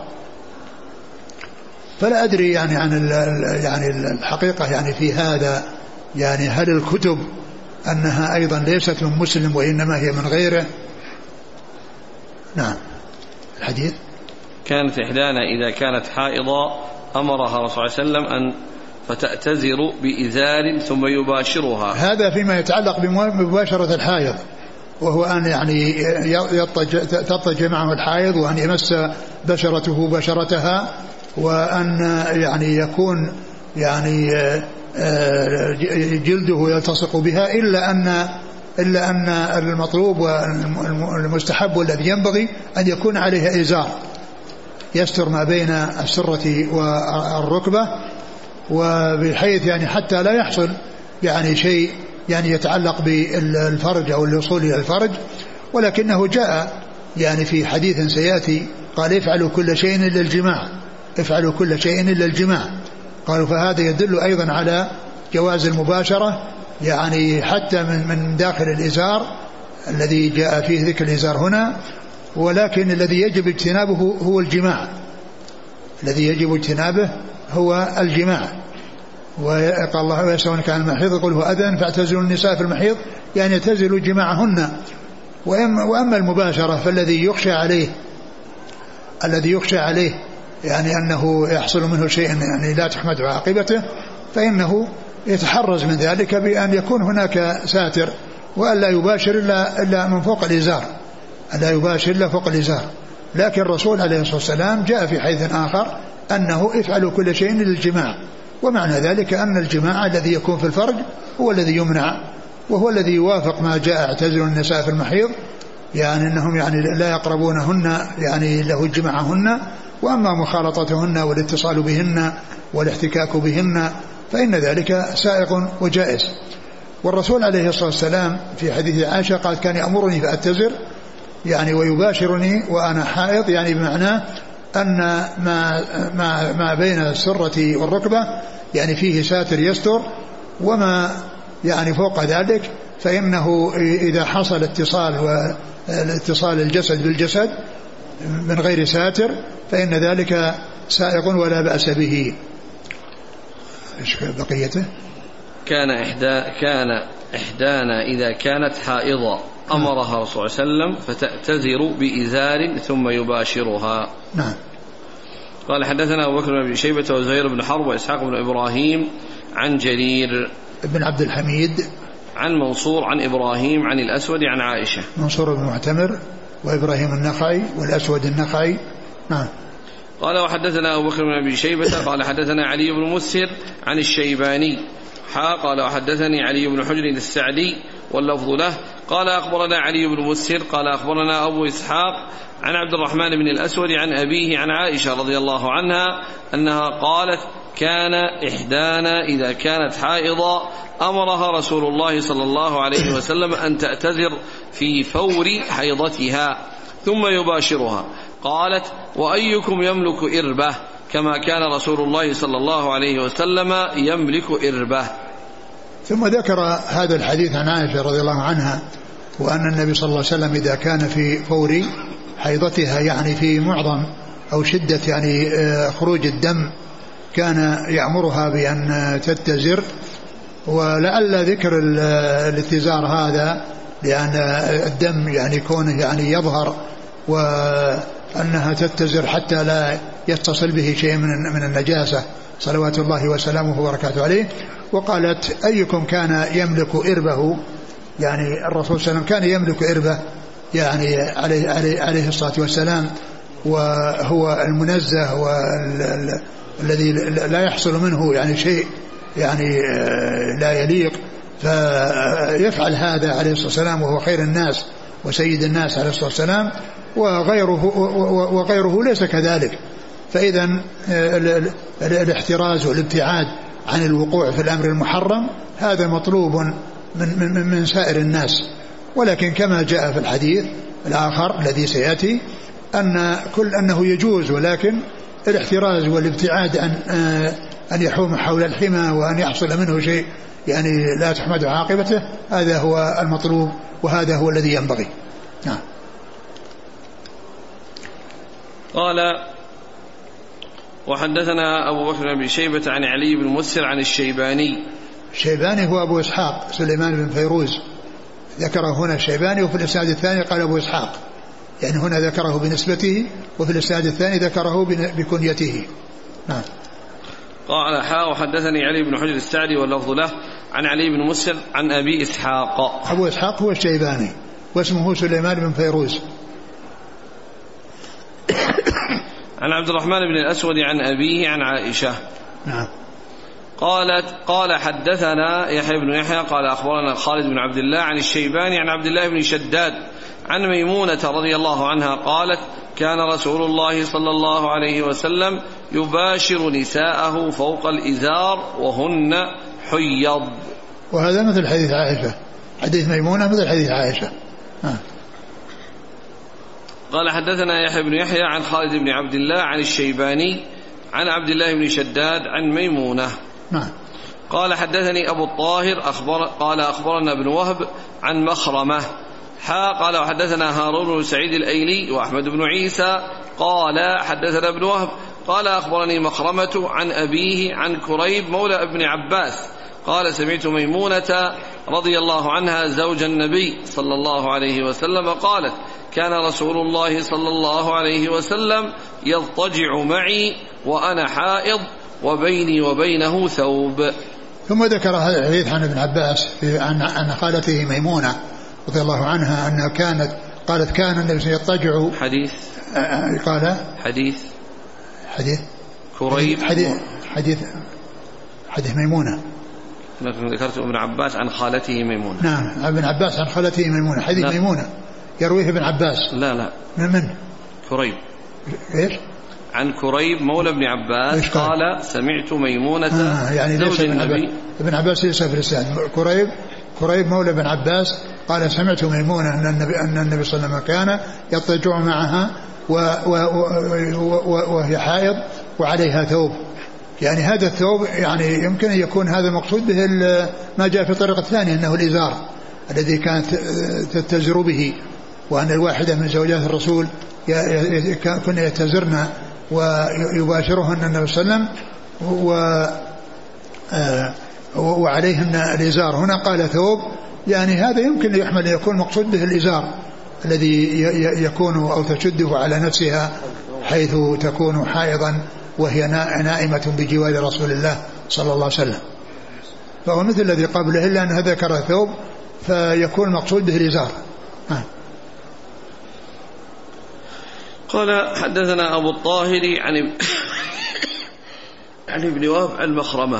فلا أدري يعني عن يعني الحقيقة يعني في هذا يعني هل الكتب أنها أيضا ليست من مسلم وإنما هي من غيره. نعم. الحديث كانت إحدانا إذا كانت حائضة أمرها رسول الله صلى الله عليه وسلم أن فتأتزر بإزار ثم يباشرها. هذا فيما يتعلق بمباشرة الحائض، وهو أن يعني تضطجع معه الحائض وأن يمس بشرته بشرتها، وأن يعني يكون يعني جلده يلتصق بها، إلا أن إلا أن المطلوب والمستحب والذي ينبغي أن يكون عليه إزار يستر ما بين السرة والركبة، وبحيث يعني حتى لا يحصل يعني شيء يعني يتعلق بالفرج أو الوصول إلى الفرج. ولكنه جاء يعني في حديث سيأتي قال افعلوا كل شيء إلا الجماع، افعلوا كل شيء إلا الجماع. قالوا فهذا يدل أيضا على جواز المباشرة يعني حتى من من داخل الإزار الذي جاء فيه ذكر الإزار هنا، ولكن الذي يجب اجتنابه هو الجماع، الذي يجب اجتنابه هو الجماع. وقال الله ويسألونك عن المحيض قل هو أذى فاعتزلوا النساء في المحيض، يعني اعتزلوا جماعهن. وأما المباشرة فالذي يخشى عليه الذي يخشى عليه يعني أنه يحصل منه شيء يعني لا تحمد عاقبته، فإنه يتحرز من ذلك بأن يكون هناك ساتر، وألا يباشر إلا, إلا من فوق الإزار، ألا يباشر إلا فوق الإزار. لكن الرسول عليه الصلاة والسلام جاء في حديث آخر أنه افعلوا كل شيء للجماع، ومعنى ذلك أن الجماع الذي يكون في الفرج هو الذي يمنع، وهو الذي يوافق ما جاء اعتزلوا النساء في المحيض، يعني أنهم يعني لا يقربونهن يعني له جماعهن، وأما مخالطتهن والاتصال بهن والاحتكاك بهن فإن ذلك سائغ وجائز. والرسول عليه الصلاة والسلام في حديث عائشة قال كان يأمرني فأتزر يعني ويباشرني وأنا حائض، يعني بمعنى أن ما, ما, ما بين السرة والركبة يعني فيه ساتر يستر، وما يعني فوق ذلك فإنه إذا حصل اتصال واتصال الجسد بالجسد من غير ساتر فإن ذلك سائغ ولا بأس به. إيش بقيته؟ كان إحدى كان إحدانا إذا كانت حائضة أمرها رسول الله صلى الله عليه وسلم فتأتزر بإزار ثم يباشرها. نعم. قال حدثنا أبو بكر بن شيبة وزهير بن حرب وإسحاق بن إبراهيم عن جرير بن عبد الحميد عن منصور عن إبراهيم عن الأسود عن عائشة. منصور بن معتمر وإبراهيم النخعي والأسود النخعي. نعم. قال وحدثنا أبو بكر بن أبي شيبة قال حدثنا علي بن مسهر عن الشيباني حا قال وحدثني علي بن حجر السعدي واللفظ له قال أخبرنا علي بن مسهر قال أخبرنا أبو إسحاق عن عبد الرحمن بن الأسود عن أبيه عن عائشة رضي الله عنها أنها قالت كان إحدانا إذا كانت حائضا أمرها رسول الله صلى الله عليه وسلم أن تعتذر في فور حيضتها ثم يباشرها. قالت وأيكم يملك إربة كما كان رسول الله صلى الله عليه وسلم يملك إربة. ثم ذكر هذا الحديث عن عائشة رضي الله عنها وأن النبي صلى الله عليه وسلم إذا كان في فور حيضتها يعني في معظم أو شدة يعني خروج الدم كان يأمرها بأن تتزر. ولعل ذكر الاتزار هذا لأن الدم يعني كونه يعني يظهر وأنها تتزر حتى لا يتصل به شيء من النجاسة صلوات الله وسلامه وبركاته عليه. وقالت أيكم كان يملك إربه يعني الرسول صلى الله عليه وسلم كان يملك إربه يعني عليه, عليه, عليه الصلاة والسلام وهو المنزه والذي لا يحصل منه يعني شيء يعني لا يليق فيفعل هذا عليه الصلاة والسلام وهو خير الناس وسيد الناس عليه الصلاة والسلام وغيره, وغيره ليس كذلك. فإذا الاحتراز والابتعاد عن الوقوع في الأمر المحرم هذا مطلوب من, من, من سائر الناس. ولكن كما جاء في الحديث الآخر الذي سيأتي أن كل أنه يجوز ولكن الاحتراز والابتعاد عن أن يحوم حول الحمى وأن يحصل منه شيء يعني لا تحمد عاقبته هذا هو المطلوب وهذا هو الذي ينبغي. نعم. قال وحدثنا أبو بكر بن شيبة عن علي بن مسهر عن الشيباني. الشيباني هو أبو إسحاق سليمان بن فيروز ذكره هنا الشيباني وفي الإسناد الثاني قال أبو إسحاق يعني هنا ذكره بنسبته وفي الإسناد الثاني ذكره بكنيته. نعم. قال حا وحدثني علي بن حجر السعدي واللفظ له عن علي بن مسهر عن أبي إسحاق. أبو إسحاق هو الشيباني واسمه سليمان بن فيروز. عن عبد الرحمن بن الأسود عن أبيه عن عائشة. نعم. قالت قال حدثنا يحيى بن يحيى قال أخبرنا خالد بن عبد الله عن الشيباني عن عبد الله بن شداد عن ميمونة رضي الله عنها قالت كان رسول الله صلى الله عليه وسلم يباشر نساءه فوق الإزار وهن حيض. وهذا مثل حديث عائشة حديث ميمونة مثل حديث عائشة. آه. قال حدثنا يحيى بن يحيى عن خالد بن عبد الله عن الشيباني عن عبد الله بن شداد عن ميمونة. نعم. قال حدثني أبو الطاهر أخبر قال أخبرنا ابن وهب عن مخرمة حا قال وحدثنا هارون بن سعيد الأيلي وأحمد بن عيسى قال حدثنا ابن وهب قال أخبرني مخرمة عن أبيه عن كريب مولى ابن عباس قال سمعت ميمونة رضي الله عنها زوج النبي صلى الله عليه وسلم قالت كان رسول الله صلى الله عليه وسلم يضطجع معي وأنا حائض وبيني وبينه ثوب. ثم ذكر هذا الحديث عن ابن عباس في عن عن خالته ميمونة رضي الله عنها أنها كانت قالت كان النبي يضطجع حديث قال حديث حديث كريب حديث حديث حديث ميمونة. ذكرت ابن عباس عن خالته ميمونة. نعم ابن عباس عن خالته ميمونة حديث لا. ميمونة يرويه ابن عباس. لا لا من من كريب ايش عن كريب مولى ابن عباس قال, قال سمعت ميمونة آه يعني زوج النبي. ابن عباس ليس في الإسناد. كريب كريب مولى ابن عباس قال سمعت ميمونة أن النبي, أن النبي صلى الله عليه وسلم كان يضطجع معها وهي حائض وعليها ثوب. يعني هذا الثوب يعني يمكن أن يكون هذا مقصود به ما جاء في الطريقة الثانية أنه الإزار الذي كانت تتزر به وأن الواحدة من زوجات الرسول كن يتزرن ويباشرهن النبي صلى الله عليه وسلم وعليهن الإزار. هنا قال ثوب يعني هذا يمكن يحمل يكون مقصود به الإزار الذي يكون أو تشده على نفسها حيث تكون حائضا وهي نائمة بجوار رسول الله صلى الله عليه وسلم. فهو مثل الذي قبله إلا أنها ذكر ثوب فيكون المقصود به الإزار. قال حدثنا أبو الطاهر عن عن ابن وهب عن مخرمة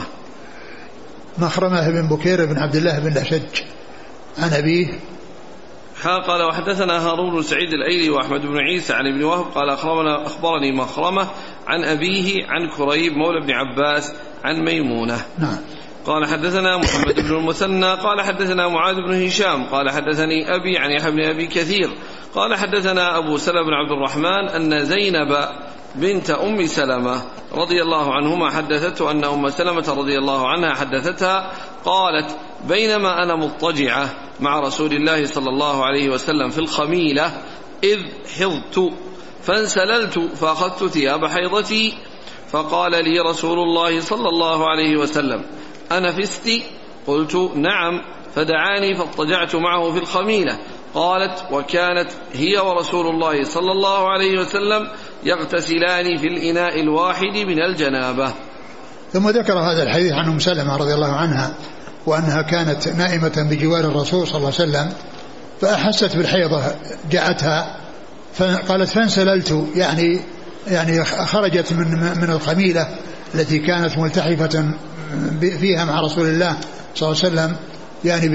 مخرمة بن بكير بن عبد الله بن الأشج عن أبيه. قال وحدثنا هارون بن سعيد الأيلي وأحمد بن عيسى عن ابن وهب قال أخبرنا أخبرني مخرمة عن أبيه عن كريب مولى بن عباس عن ميمونة. نعم. قال حدثنا محمد بن المثنى قال حدثنا معاذ بن هشام قال حدثني أبي عن يحيى بن أبي كثير قال حدثنا أبو سلمة بن عبد الرحمن أن زينب بنت أم سلمة رضي الله عنهما حدثته أن أم سلمة رضي الله عنها حدثتها قالت بينما أنا مضطجعة مع رسول الله صلى الله عليه وسلم في الخميلة إذ حضت فانسللت فأخذت ثياب حيضتي فقال لي رسول الله صلى الله عليه وسلم أنفست؟ قلت نعم، فدعاني فاضطجعت معه في الخميلة. قالت وكانت هي ورسول الله صلى الله عليه وسلم يغتسلان في الإناء الواحد من الجنابة. ثم ذكر هذا الحديث عن أم سلمة رضي الله عنها وأنها كانت نائمة بجوار الرسول صلى الله عليه وسلم فأحست بالحيضة جاءتها فقالت فانسللت، يعني يعني خرجت من من الخميلة التي كانت ملتحفة فيها مع رسول الله صلى الله عليه وسلم يعني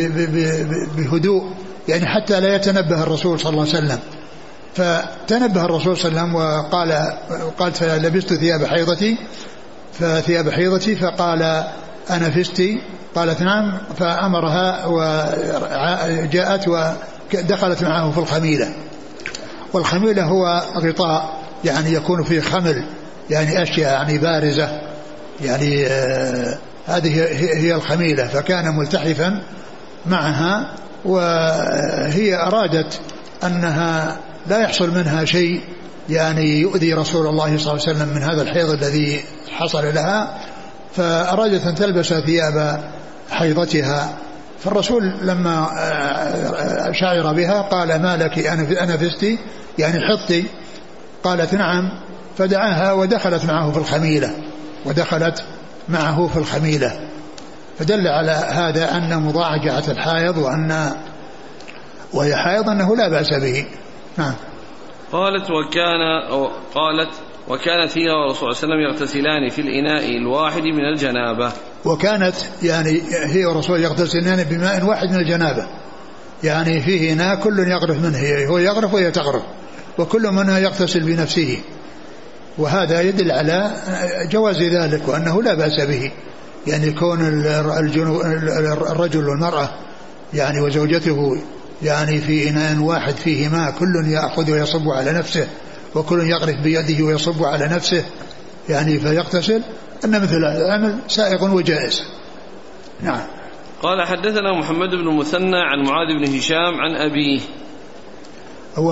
بهدوء، يعني حتى لا يتنبه الرسول صلى الله عليه وسلم. فتنبه الرسول صلى الله عليه وسلم وقال قالت فلبست ثياب حيضتي فثياب حيضتي فقال أنفستي؟ قالت نعم، فأمرها وجاءت ودخلت معه في الخميلة. والخميلة هو غطاء يعني يكون فيه خمل، يعني أشياء يعني بارزة، يعني آه هذه هي الخميلة. فكان ملتحفا معها وهي أرادت أنها لا يحصل منها شيء يعني يؤذي رسول الله صلى الله عليه وسلم من هذا الحيض الذي حصل لها، فأرادت أن تلبس ثياب حيضتها. فالرسول لما شعر بها قال ما لك أنفستي؟ يعني حطي؟ قالت نعم، فدعاها ودخلت معه في الخميلة ودخلت معه في الخميلة. فدل على هذا أن مضاعجعة الحائض وأن وهي حائض أنه لا بأس به. نعم. قالت وكان قالت وكانت هي ورسول صلى الله عليه وسلم يغتسلان في الإناء الواحد من الجنابة. وكانت يعني هي ورسول يغتسلان بماء واحد من الجنابة، يعني فيه إناء كل يغرف منه، هو يغرف وهي تغرف وكل منها يغتسل بنفسه، وهذا يدل على جواز ذلك وأنه لا بأس به. يعني كون الرجل والمرأة يعني وزوجته يعني في إناء واحد فيه ماء كل يأخذ ويصب على نفسه وكل يغرف بيده ويصب على نفسه يعني فيغتسل، أن مثل هذا الأمر سائغ وجائز. نعم. قال حدثنا محمد بن المثنى عن معاذ بن هشام عن أبيه هو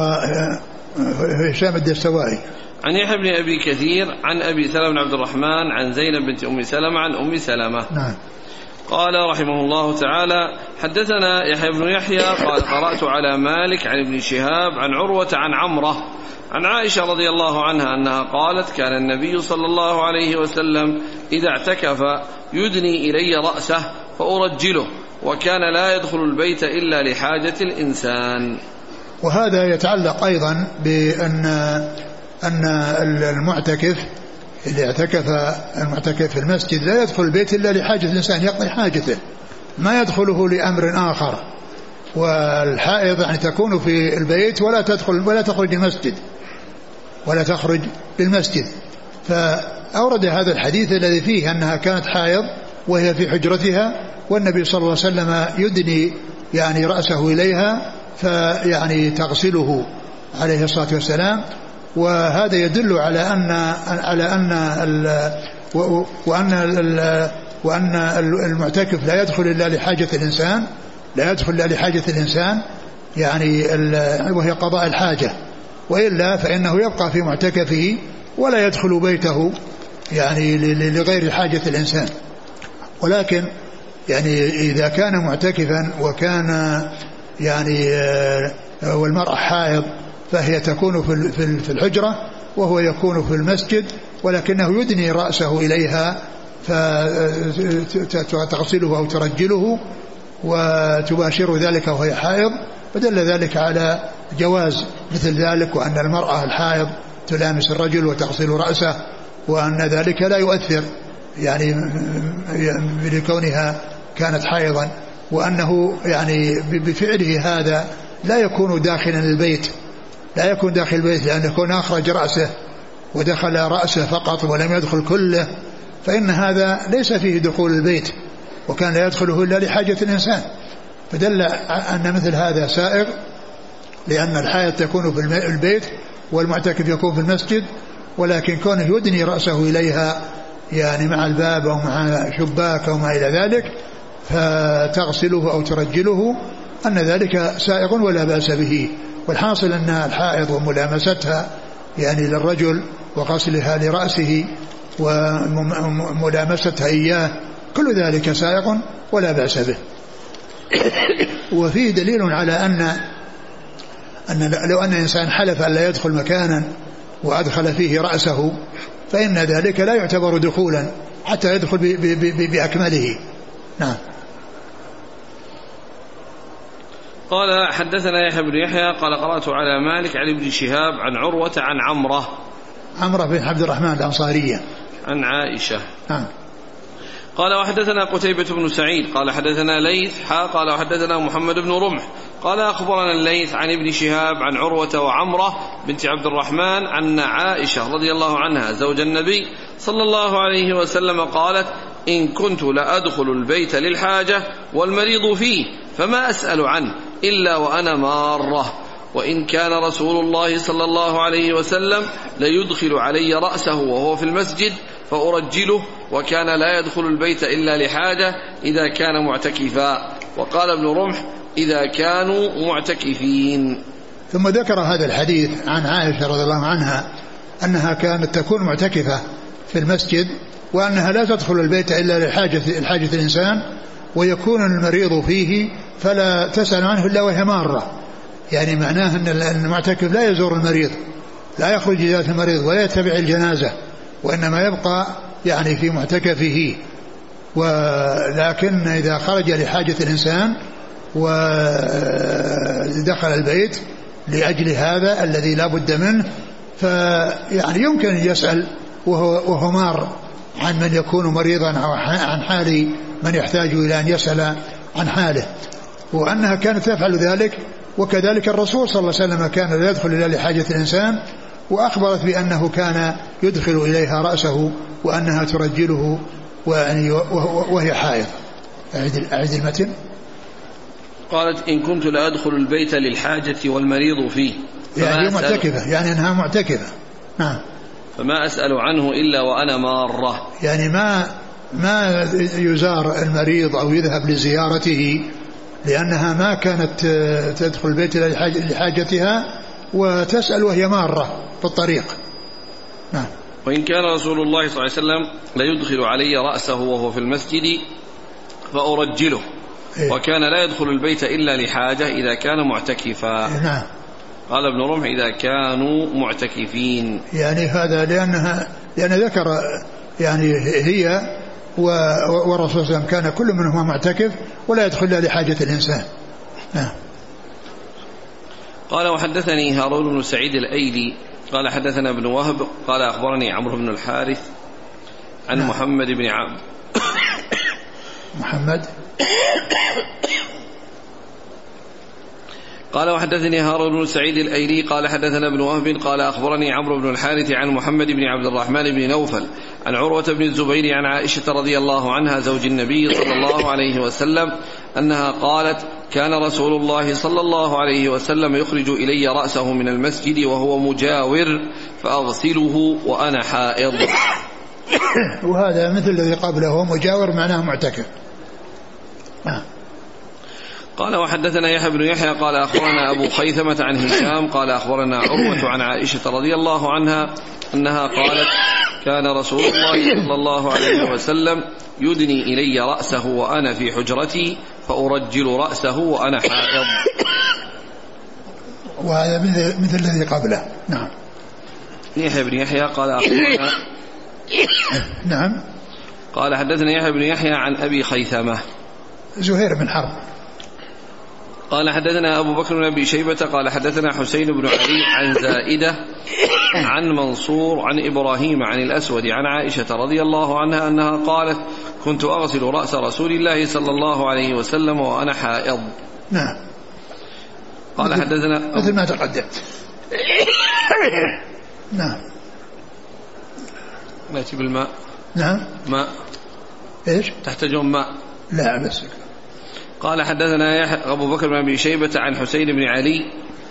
هشام الدستوائي عن يحيى بن أبي كثير عن أبي سلمة بن عبد الرحمن عن زينب بنت أم سلمة عن أم سلمة. نعم. قال رحمه الله تعالى حدثنا يحيى بن يحيى قال قرأت على مالك عن ابن شهاب عن عروة عن عمرة عن عائشة رضي الله عنها أنها قالت كان النبي صلى الله عليه وسلم إذا اعتكف يدني إلي رأسه فأرجله وكان لا يدخل البيت إلا لحاجة الإنسان. وهذا يتعلق أيضا بأن أن المعتكف اللي اعتكف المعتكف في المسجد لا يدخل البيت إلا لحاجة الإنسان يقضي حاجته، ما يدخله لأمر آخر. والحائض يعني تكون في البيت ولا تدخل ولا تخرج المسجد ولا تخرج للمسجد. فأورد هذا الحديث الذي فيه أنها كانت حائض وهي في حجرتها والنبي صلى الله عليه وسلم يدني يعني رأسه إليها فيعني تغسله عليه الصلاة والسلام. وهذا يدل على أن على أن وأن وأن المعتكف لا يدخل إلا لحاجة الإنسان لا يدخل إلا لحاجة الإنسان يعني وهي قضاء الحاجة، وإلا فإنه يبقى في معتكفه ولا يدخل بيته يعني لغير حاجة الإنسان. ولكن يعني إذا كان معتكفا وكان يعني والمرأة حائض فهي تكون في الحجرة وهو يكون في المسجد، ولكنه يدني رأسه إليها فتغسله أو ترجله وتباشر ذلك وهي حائض، فدل ذلك على جواز مثل ذلك، وأن المرأة الحائض تلامس الرجل وتغسل رأسه، وأن ذلك لا يؤثر يعني لكونها كانت حائضا، وأنه يعني بفعله هذا لا يكون داخلا البيت، لا يكون داخل البيت، لأنه يكون أخرج رأسه ودخل رأسه فقط ولم يدخل كله، فإن هذا ليس فيه دخول البيت، وكان لا يدخله إلا لحاجة الإنسان، فدل أن مثل هذا سائغ، لأن الحائض تكون في البيت والمعتكف يكون في المسجد، ولكن كونه يدني رأسه إليها يعني مع الباب أو مع شباك أو ما إلى ذلك فتغسله أو ترجله، أن ذلك سائغ ولا بأس به. والحاصل أن الحائض وملامستها يعني للرجل وغسلها لرأسه وملامستها إياه كل ذلك سائغ ولا بأس به. وفيه دليل على أن أن لو أن إنسان حلف أن لا يدخل مكانا وأدخل فيه رأسه فإن ذلك لا يعتبر دخولا حتى يدخل بأكمله. نعم. قال حدثنا يحيى بن يحيى قال قرأت على مالك عن ابن شهاب عن عروة عن عمرة عمرة بن عبد الرحمن الأنصارية عن عائشة. نعم. قال وحدثنا قتيبة بن سعيد قال حدثنا ليث حا قال وحدثنا محمد بن رمح قال أخبرنا الليث عن ابن شهاب عن عروة وعمرة بنت عبد الرحمن عن عائشة رضي الله عنها زوج النبي صلى الله عليه وسلم قالت إن كنت لأدخل البيت للحاجة والمريض فيه فما أسأل عنه إلا وأنا مارة، وإن كان رسول الله صلى الله عليه وسلم ليدخل علي رأسه وهو في المسجد فأرجله، وكان لا يدخل البيت إلا لحاجة إذا كان معتكفا. وقال ابن رمح إذا كانوا معتكفين. ثم ذكر هذا الحديث عن عائشة رضي الله عنها أنها كانت تكون معتكفة في المسجد، وأنها لا تدخل البيت إلا لحاجة الحاجة الإنسان، ويكون المريض فيه فلا تسأل عنه إلا وهي مارة، يعني معناه أن المعتكف لا يزور المريض، لا يخرج ذات المريض ولا يتبع الجنازة، وإنما يبقى يعني في معتكفه. ولكن إذا خرج لحاجة الإنسان ودخل البيت لأجل هذا الذي لا بد منه، فيعني يمكن أن يسأل وهو, وهو مار عن من يكون مريضا أو عن حال من يحتاج إلى أن يسأل عن حاله، وأنها كانت تفعل ذلك. وكذلك الرسول صلى الله عليه وسلم كان لا يدخل إلا لحاجة الإنسان، وأخبرت بأنه كان يدخل إليها رأسه وأنها ترجله وهي حائض. أعيد المتن. قالت إن كنت لا أدخل البيت للحاجة والمريض فيه يعني معتكفة، يعني أنها معتكفة. نعم. فما أسأل عنه إلا وأنا مارة، يعني ما ما يزار المريض أو يذهب لزيارته، لأنها ما كانت تدخل البيت لحاجتها وتسأل وهي مارة في الطريق. نعم. وإن كان رسول الله صلى الله عليه وسلم ليدخل علي رأسه وهو في المسجد فأرجله، إيه؟ وكان لا يدخل البيت إلا لحاجة إذا كان معتكفا. إيه؟ نعم. قال ابن رمح إذا كانوا معتكفين، يعني هذا لأنها لأن ذكر يعني هي والرسول صلى الله عليه وسلم كان كل منهما معتكف ولا يدخل إلا لحاجة الإنسان. نعم. قال وحدثني هارون بن سعيد الأيلي قال حدثنا ابن وهب قال أخبرني عمرو بن الحارث عن نعم. محمد بن عبد محمد قال وحدثني هارون بن سعيد الأيلي قال حدثنا ابن وهب قال أخبرني عمرو بن الحارث عن محمد بن عبد الرحمن بن نوفل عن عروة بن الزبير عن عائشة رضي الله عنها زوج النبي صلى الله عليه وسلم أنها قالت كان رسول الله صلى الله عليه وسلم يخرج إلي رأسه من المسجد وهو مجاور فأغسله وأنا حائض. وهذا مثل الذي قبله، مجاور معناه معتكف. نعم. قال وحدثنا يحيى بن يحيى قال أخبرنا أبو خيثمة عن هشام قال أخبرنا عروة عن عائشة رضي الله عنها أنها قالت كان رسول الله صلى الله عليه وسلم يدني إلي رأسه وأنا في حجرتي فأرجل رأسه وأنا حائض. وهذا مثل الذي قبله. نعم. يحيى بن يحيى قال أخبرنا نعم. قال حدثنا يحيى بن يحيى عن أبي خيثمة زهير بن حرب قال حدثنا أبو بكر بن أبي شيبة قال حدثنا حسين بن علي عن زائدة عن منصور عن إبراهيم عن الأسود عن عائشة رضي الله عنها أنها قالت كنت أغسل رأس رسول الله صلى الله عليه وسلم وأنا حائض. نعم. قال حدثنا مثل ما تقدم. نعم. نأتي بالماء. نعم. ماء. إيش؟ تحتاجون ماء؟ لا بس. قال حدثنا أبو بكر بن أبي شيبة عن حسين بن علي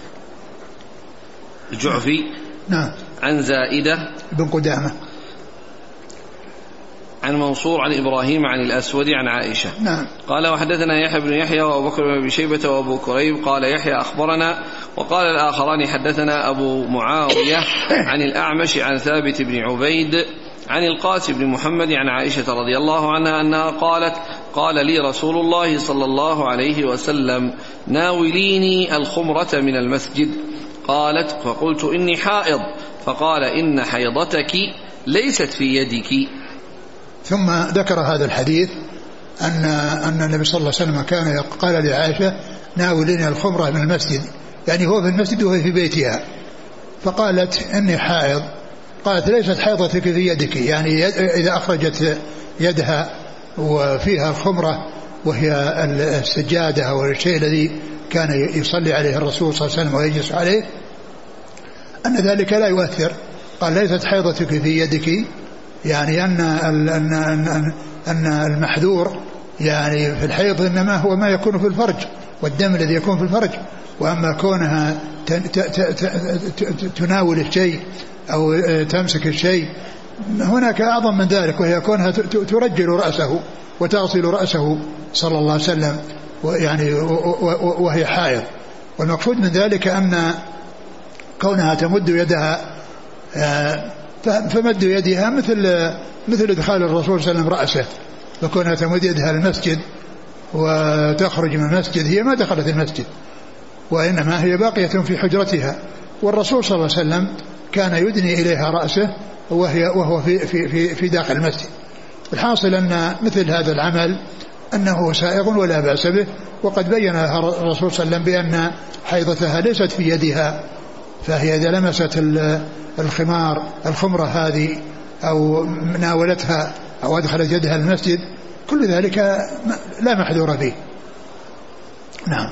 الجعفي. نعم. عن زائدة بن قدامة عن منصور عن إبراهيم عن الأسود عن عائشة. نعم. قال وحدثنا يحيى بن يحيى وأبو بكر بن أبي شيبة وأبو كريب قال يحيى أخبرنا وقال الآخران حدثنا أبو معاوية عن الأعمش عن ثابت بن عبيد عن القاسم بن محمد عن عائشة رضي الله عنها أنها قالت قال لي رسول الله صلى الله عليه وسلم ناوليني الخمرة من المسجد. قالت فقلت إني حائض فقال إن حيضتك ليست في يدك. ثم ذكر هذا الحديث أن أن النبي صلى الله عليه وسلم كان قال لعائشة ناوليني الخمرة من المسجد، يعني هو في المسجد وهي في بيتها، فقالت إني حائض. قالت ليست حيضتك في يدك، يعني إذا أخرجت يدها وفيها الخمرة وهي السجادة أو الشيء الذي كان يصلي عليه الرسول صلى الله عليه وسلم ويجلس عليه، أن ذلك لا يؤثر. قال ليست حيضتك في يدك، يعني أن أن أن أن المحذور يعني في الحيض إنما هو ما يكون في الفرج والدم الذي يكون في الفرج، وأما كونها تناول الشيء أو تمسك الشيء هناك أعظم من ذلك، وهي كونها ترجل رأسه وتغسل رأسه صلى الله عليه وسلم يعني وهي حائض. والمقصود من ذلك أن كونها تمد يدها، فمد يدها مثل مثل إدخال الرسول صلى الله عليه وسلم رأسه، فكونها تمد يدها المسجد وتخرج من المسجد هي ما دخلت المسجد، وإنما هي باقية في حجرتها، والرسول صلى الله عليه وسلم كان يدني إليها رأسه وهي وهو في في في, في داخل المسجد. الحاصل أن مثل هذا العمل أنه سائغ ولا بأس به، وقد بين الرسول صلى الله عليه وسلم بأن حيضتها ليست في يدها، فهي إذا لمست الخمار الخمرة هذه أو ناولتها أو أدخلت يدها المسجد كل ذلك لا محذور فيه. نعم.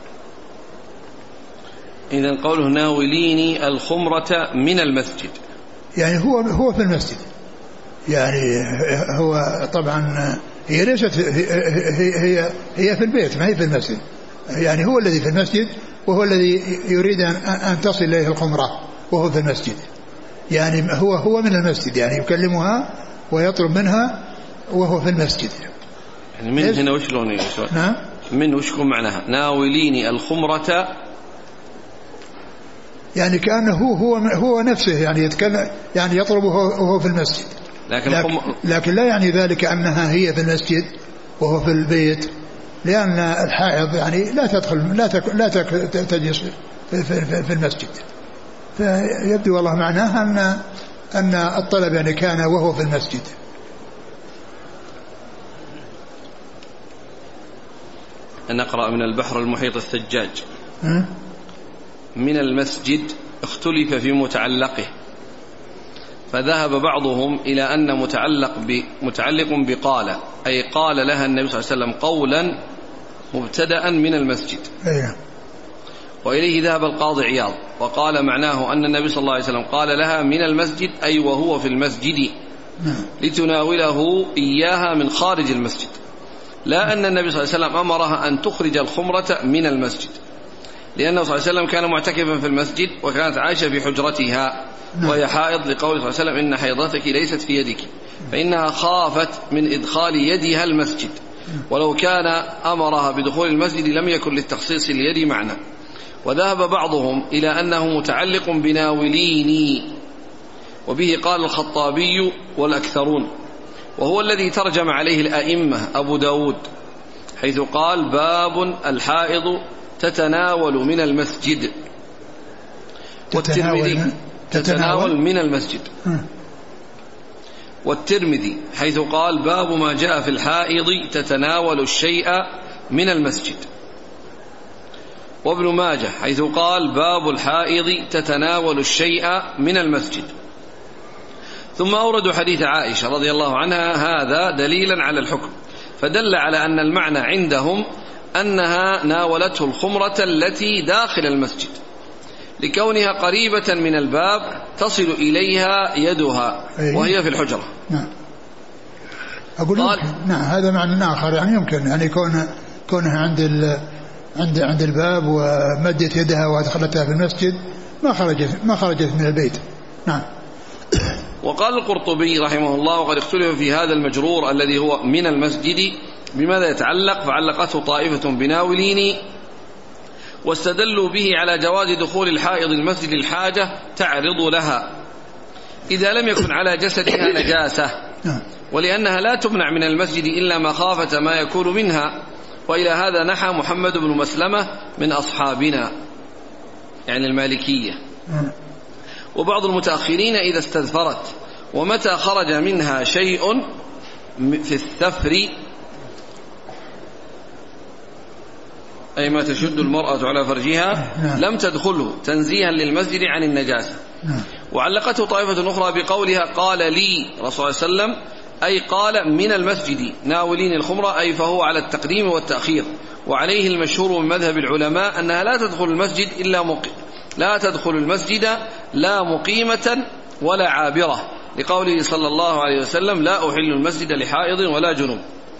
إذن قوله ناوليني الخمرة من المسجد، يعني هو هو في المسجد، يعني هو طبعا هي ليست هي هي, هي في البيت ما هي في المسجد، يعني هو الذي في المسجد وهو الذي يريد أن تصل إليه الخمرة وهو في المسجد، يعني هو هو من المسجد، يعني يكلمها ويطلب منها وهو في المسجد. يعني من هنا وش لون يسوي؟ نعم. من وش يكون معناها ناوليني الخمرة؟ يعني كأنه هو هو نفسه يعني يتكلم، يعني يطلبه وهو في المسجد، لكن, لكن, لكن لا يعني ذلك أنها هي في المسجد وهو في البيت، لأن الحائض يعني لا تدخل لا تك لا تجلس في, في, في المسجد، فيبدو والله معناها أن أن الطلب يعني كان وهو في المسجد. نقرأ من البحر المحيط الثجاج. م? من المسجد اختلف في متعلقه، فذهب بعضهم إلى أن متعلق متعلق بقال، أي قال لها النبي صلى الله عليه وسلم قولا مبتدأ من المسجد. أيه. وإليه ذهب القاضي عياض وقال معناه أن النبي صلى الله عليه وسلم قال لها من المسجد أي وهو في المسجد لتناوله إياها من خارج المسجد، لا أن النبي صلى الله عليه وسلم أمرها أن تخرج الخمرة من المسجد، لأنه صلى الله عليه وسلم كان معتكفا في المسجد وكانت عائشة في حجرتها وهي حائض، لقول صلى الله عليه وسلم إن حيضتك ليست في يدك، فإنها خافت من إدخال يدها المسجد، ولو كان أمرها بدخول المسجد لم يكن للتخصيص اليد معنى. وذهب بعضهم إلى أنه متعلق بناوليني، وبه قال الخطابي والأكثرون، وهو الذي ترجم عليه الأئمة أبو داود، حيث قال باب الحائض تتناول من المسجد، والترمذي تتناول من المسجد، والترمذي حيث قال باب ما جاء في الحائض تتناول الشيء من المسجد. وابن ماجه حيث قال باب الحائض تتناول الشيء من المسجد. ثم أوردوا حديث عائشة رضي الله عنها هذا دليلا على الحكم، فدل على أن المعنى عندهم أنها ناولته الخمرة التي داخل المسجد لكونها قريبة من الباب تصل إليها يدها وهي في الحجرة. نعم. أقول نعم هذا معنى آخر، يعني يمكن يعني كون كونها عند ال عند عند الباب ومدت يدها وأدخلتها في المسجد ما خرجت ما خرجت من البيت. نعم. وقال القرطبي رحمه الله وقد اختلف في هذا المجرور الذي هو من المسجد بماذا يتعلق، فعلقته طائفة بناولين واستدلوا به على جواز دخول الحائض المسجد الحاجة تعرض لها إذا لم يكن على جسدها نجاسة، ولأنها لا تمنع من المسجد إلا مخافة ما يكون منها. وإلى هذا نحى محمد بن مسلمة من أصحابنا يعني المالكية. وبعض المتأخرين إذا استذفرت ومتى خرج منها شيء في الثفر أي ما تشد المرأة على فرجها لم تدخله تنزيها للمسجد عن النجاسة. وعلقته طائفة أخرى بقولها قال لي رسول الله صلى الله عليه وسلم أي قال من المسجد ناولين الخمرة، أي فهو على التقديم والتأخير. وعليه المشهور من مذهب العلماء أنها لا تدخل المسجد إلا مقيم لا تدخل المسجد لا مقيمة ولا عابرة، لقوله صلى الله عليه وسلم لا أحل المسجد لحائض ولا جنوب.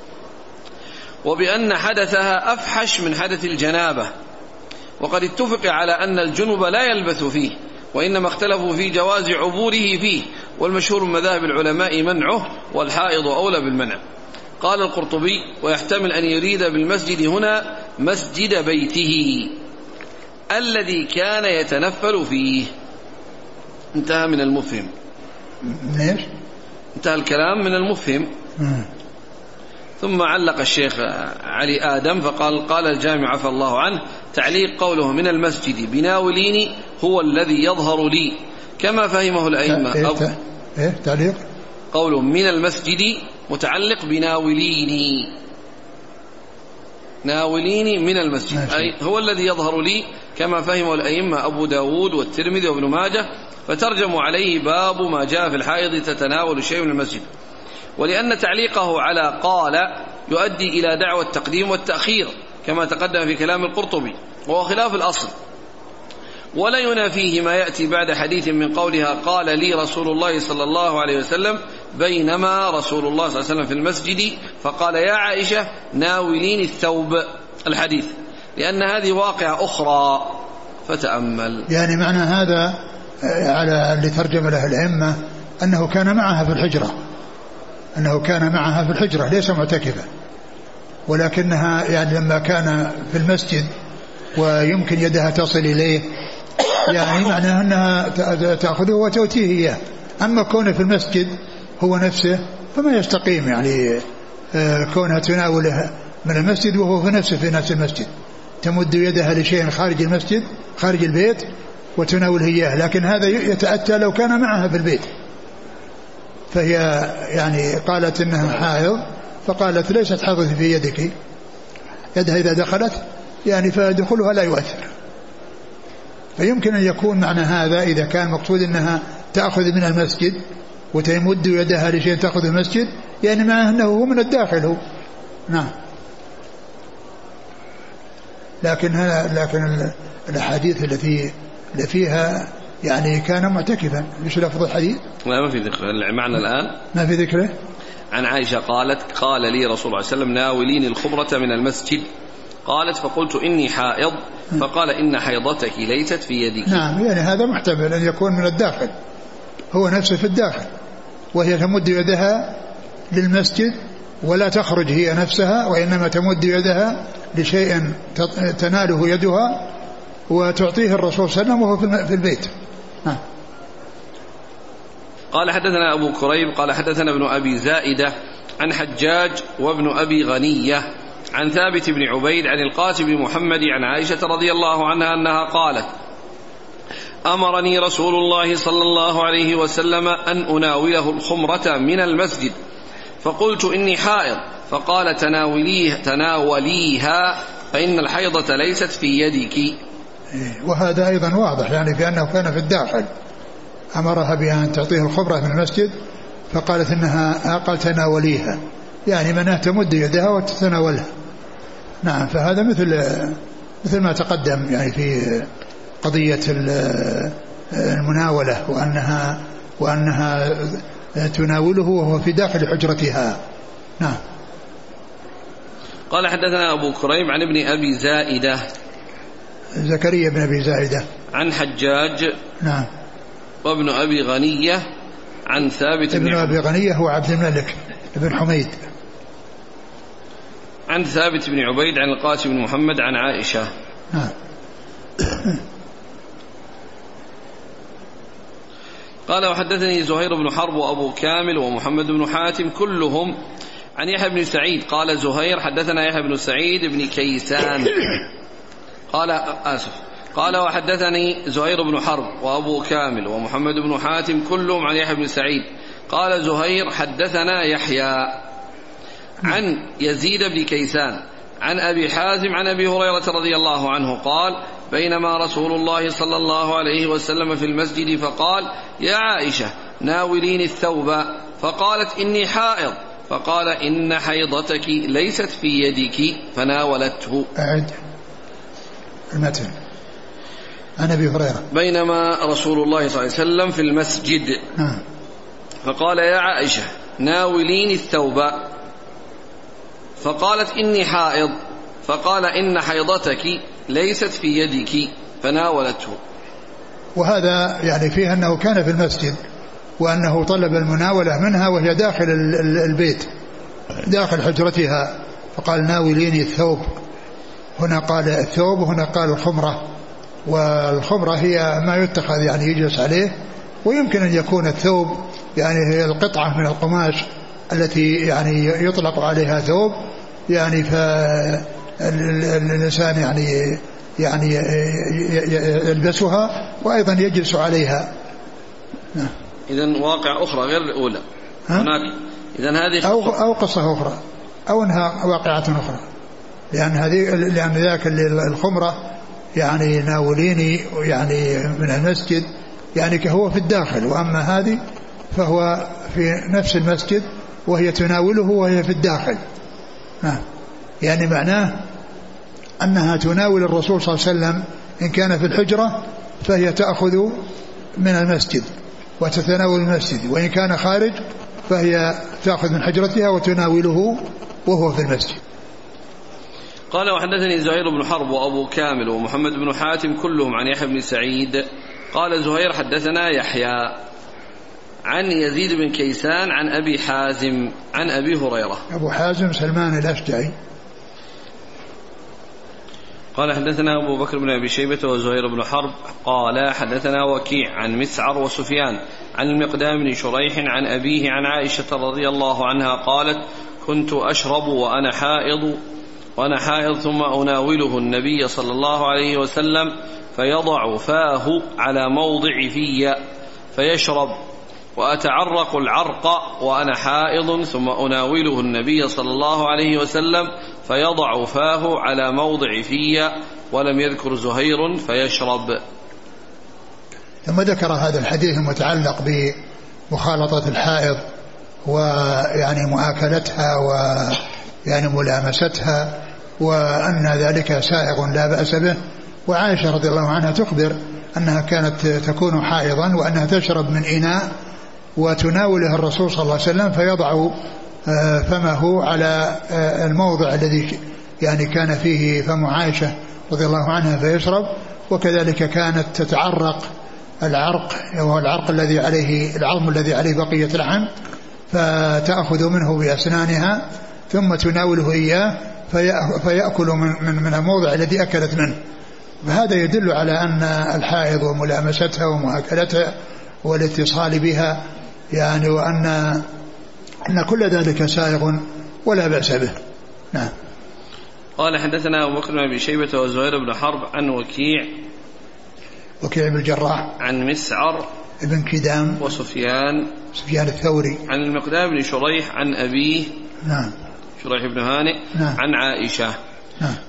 وبأن حدثها أفحش من حدث الجنابة، وقد اتفق على أن الجنوب لا يلبث فيه، وإنما اختلفوا في جواز عبوره فيه، والمشهور من مذاهب العلماء منعه، والحائض أولى بالمنع. قال القرطبي ويحتمل أن يريد بالمسجد هنا مسجد بيته الذي كان يتنفل فيه. انتهى من المفهم. ليش؟ انتهى الكلام من المفهم. م. ثم علق الشيخ علي آدم فقال قال الجامع عفى الله عنه تعليق قوله من المسجد بناوليني هو الذي يظهر لي كما فهمه الأئمة. إيه إيه تعليق قوله من المسجد متعلق بناوليني ناوليني من المسجد ماشي. أي هو الذي يظهر لي كما فهمه الأئمة أبو داود والترمذي وابن ماجه، فترجموا عليه باب ما جاء في الحائض تتناول شيء من المسجد. ولأن تعليقه على قال يؤدي إلى دعوى التقديم والتأخير كما تقدم في كلام القرطبي، وهو خلاف الأصل، ولا ينافيه ما يأتي بعد حديث من قولها قال لي رسول الله صلى الله عليه وسلم بينما رسول الله صلى الله عليه وسلم في المسجد فقال يا عائشة ناولين الثوب الحديث، لأن هذه واقعة أخرى فتأمل. يعني معنى هذا على اللي ترجم له الأئمة أنه كان معها في الحجرة أنه كان معها في الحجرة ليس معتكفا، ولكنها يعني لما كان في المسجد ويمكن يدها تصل إليه يعني معناه أنها تأخذه وتؤتيه إياه. أما كونه في المسجد هو نفسه فما يستقيم يعني كونها تناوله من المسجد وهو في نفسه في نفس المسجد، تمد يدها لشيء خارج المسجد خارج البيت وتناوله إياه، لكن هذا يتأتى لو كان معها في البيت. فهي يعني قالت إنها حائض فقالت ليست حائض في يدك، يدها إذا دخلت يعني فدخولها لا يؤثر. فيمكن أن يكون معنى هذا إذا كان مقصود أنها تأخذ من المسجد وتمد يدها لشيء تأخذ المسجد يعني معنى أنه هو من الداخل هو. نعم. لكن هذا لكن الأحاديث التي اللي فيها يعني كان معتكفا. مش لفظ الحديث؟ لا ما في ذكر المعنى الآن، ما في ذكره. عن عائشة قالت قال لي رسول الله صلى الله عليه وسلم ناولين الخمرة من المسجد، قالت فقلت إني حائض فقال إن حيضتك ليست في يدك. نعم يعني هذا محتمل أن يكون من الداخل، هو نفسه في الداخل وهي تمد يدها للمسجد ولا تخرج هي نفسها، وإنما تمد يدها لشيء تناله يدها وتعطيه الرسول صلى الله عليه وسلم وهو في البيت. ها. قال حدثنا أبو كريب قال حدثنا ابن أبي زائدة عن حجاج وابن أبي غنية عن ثابت بن عبيد عن القاسم بن محمد عن عائشة رضي الله عنها أنها قالت أمرني رسول الله صلى الله عليه وسلم أن أناوله الخمرة من المسجد، فقلت إني حائض، فقال تناوليه تناوليها فإن الحيضة ليست في يدك. وهذا أيضا واضح يعني في أنه كان في الداخل، أمرها بأن تعطيه الخبرة من المسجد فقالت إنها قال تناوليها، يعني منها تمد يدها وتتناولها. نعم، فهذا مثل مثل ما تقدم يعني في قضية المناولة، وأنها وأنها تناوله وهو في داخل حجرتها. نعم. قال حدثنا أبو كريب عن ابن أبي زائدة زكريا بن أبي زائدة عن حجاج نعم وابن أبي غنية عن ثابت ابن أبي غنية هو عبد الملك بن حميد عن ثابت بن عبيد عن القاسم بن محمد عن عائشة. نعم. قال وحدثني زهير بن حرب وأبو كامل ومحمد بن حاتم كلهم عن يحيى بن سعيد. قال زهير حدثنا يحيى بن سعيد بن كيسان قال آسف قال وحدثني زهير بن حرب وأبو كامل ومحمد بن حاتم كلهم عن يحيى بن سعيد. قال زهير حدثنا يحيى عن يزيد بن كيسان عن أبي حازم عن أبي هريرة رضي الله عنه قال بينما رسول الله صلى الله عليه وسلم في المسجد فقال يا عائشة ناوليني الثوب، فقالت إني حائض، فقال إن حيضتك ليست في يدك، فناولته. أعد المتن. عن أبي هريرة بينما رسول الله صلى الله عليه وسلم في المسجد نعم. فقال يا عائشة ناوليني الثوب، فقالت إني حائض، فقال إن حيضتك ليست في يدك، فناولته. وهذا يعني فيه أنه كان في المسجد وأنه طلب المناولة منها وهي داخل البيت داخل حجرتها، فقال ناوليني الثوب. هنا قال الثوب وهنا قال الخمرة، والخمرة هي ما يتخذ يعني يجلس عليه، ويمكن أن يكون الثوب يعني هي القطعة من القماش التي يعني يطلق عليها ثوب، يعني فالإنسان يعني يعني يلبسها وأيضا يجلس عليها. إذن واقع أخرى غير الأولى هناك. إذن هذه أو أو قصة أخرى أو أنها واقعة أخرى، لأن هذه لأن ذاك الخمرة يعني ناوليني يعني من المسجد يعني كهو في الداخل، وأما هذه فهو في نفس المسجد وهي تناوله وهي في الداخل. يعني معناه أنها تناول الرسول صلى الله عليه وسلم إن كان في الحجرة فهي تأخذ من المسجد وتتناول المسجد، وإن كان خارج فهي تأخذ من حجرتها وتناوله وهو في المسجد. قال وحدثني زهير بن حرب وأبو كامل ومحمد بن حاتم كلهم عن يحيى بن سعيد. قال زهير حدثنا يحيى عن يزيد بن كيسان عن أبي حازم عن أبي هريرة. أبو حازم سلمان الأشجعي. قال حدثنا أبو بكر بن أبي شيبة وزهير بن حرب قال حدثنا وكيع عن مسعر وسفيان عن المقدام بن شريح عن أبيه عن عائشة رضي الله عنها قالت كنت أشرب وأنا حائض وأنا حائض ثم أناوله النبي صلى الله عليه وسلم فيضع فاه على موضع في فيشرب، وأتعرق العرق وأنا حائض ثم أناوله النبي صلى الله عليه وسلم فيضع فاه على موضع في، ولم يذكر زهير فيشرب. ثم ذكر هذا الحديث المتعلق بمخالطة الحائض ويعني مؤاكلتها ويعني ملامستها، وأن ذلك سائغ لا بأس به. وعائشة رضي الله عنها تخبر أنها كانت تكون حائضا وأنها تشرب من إناء وتناوله الرسول صلى الله عليه وسلم فيضع فمه على الموضع الذي يعني كان فيه فم عائشة رضي الله عنها فيشرب، وكذلك كانت تتعرق العرق وهو العرق الذي عليه العظم الذي عليه بقية اللحم، فتأخذ منه بأسنانها ثم تناوله إياه فيأكل من من الموضع الذي أكلت منه. وهذا يدل على أن الحائض وملامستها ومؤاكلتها والاتصال بها يعني وأن أن كل ذلك سائغ ولا بأس به. نعم. قال حدثنا أبو بكر بن أبي شيبة وزهير بن حرب عن وكيع وكيع بن الجراح عن مسعر ابن كدام وسفيان سفيان الثوري عن المقدام بن شريح عن أبيه نعم شريح بن هانئ نعم. عن عائشة نعم.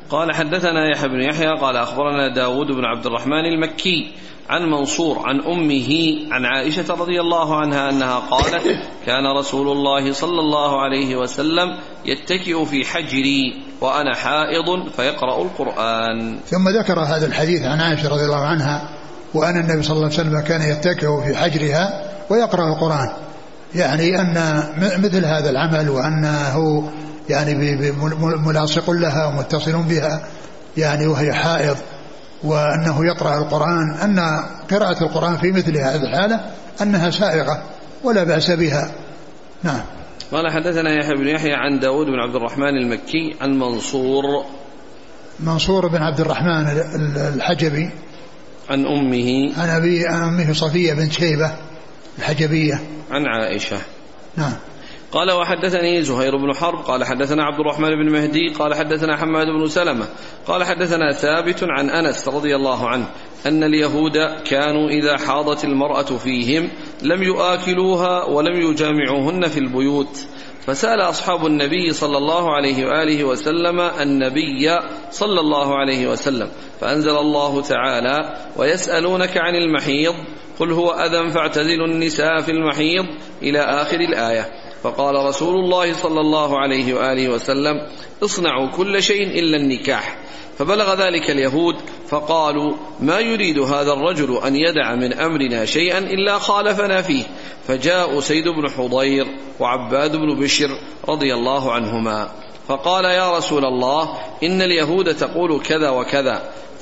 قال حدثنا يحيى بن يحيى قال أخبرنا داود بن عبد الرحمن المكي عن منصور عن أمه عن عائشة رضي الله عنها أنها قالت كان رسول الله صلى الله عليه وسلم يتكئ في حجري وأنا حائض فيقرأ القرآن. ثم ذكر هذا الحديث عن عائشة رضي الله عنها وأن النبي صلى الله عليه وسلم كان يتكئ في حجرها ويقرأ القرآن، يعني أن مثل هذا العمل وأنه يعني ملاصق لها ومتصل بها يعني وهي حائض، وأنه يقرأ القرآن، أن قراءة القرآن في مثل هذه الحالة أنها سائغة ولا بأس بها. نعم. قال حدثنا يحيى بن يحيى عن داود بن عبد الرحمن المكي عن منصور منصور بن عبد الرحمن الحجبي عن أمه عن أبي أمه صفية بنت شيبة الحجبية عن عائشة. نعم. قال وحدثني زهير بن حرب قال حدثنا عبد الرحمن بن مهدي قال حدثنا حماد بن سلمة قال حدثنا ثابت عن أنس رضي الله عنه أن اليهود كانوا إذا حاضت المرأة فيهم لم يؤكلوها ولم يجامعوهن في البيوت، فسأل أصحاب النبي صلى الله عليه وآله وسلم النبي صلى الله عليه وسلم فأنزل الله تعالى ويسألونك عن المحيض قل هو أذى فاعتزلوا النساء في المحيض إلى آخر الآية. فقال رسول الله صلى الله عليه وآله وسلم اصنعوا كل شيء إلا النكاح. فبلغ ذلك اليهود فقالوا ما يريد هذا الرجل أن يدع من أمرنا شيئا إلا خالفنا فيه، فجاء سيد بن حضير وعباد بن بشر رضي الله عنهما فقال يا رسول الله إن اليهود تقول كذا وكذا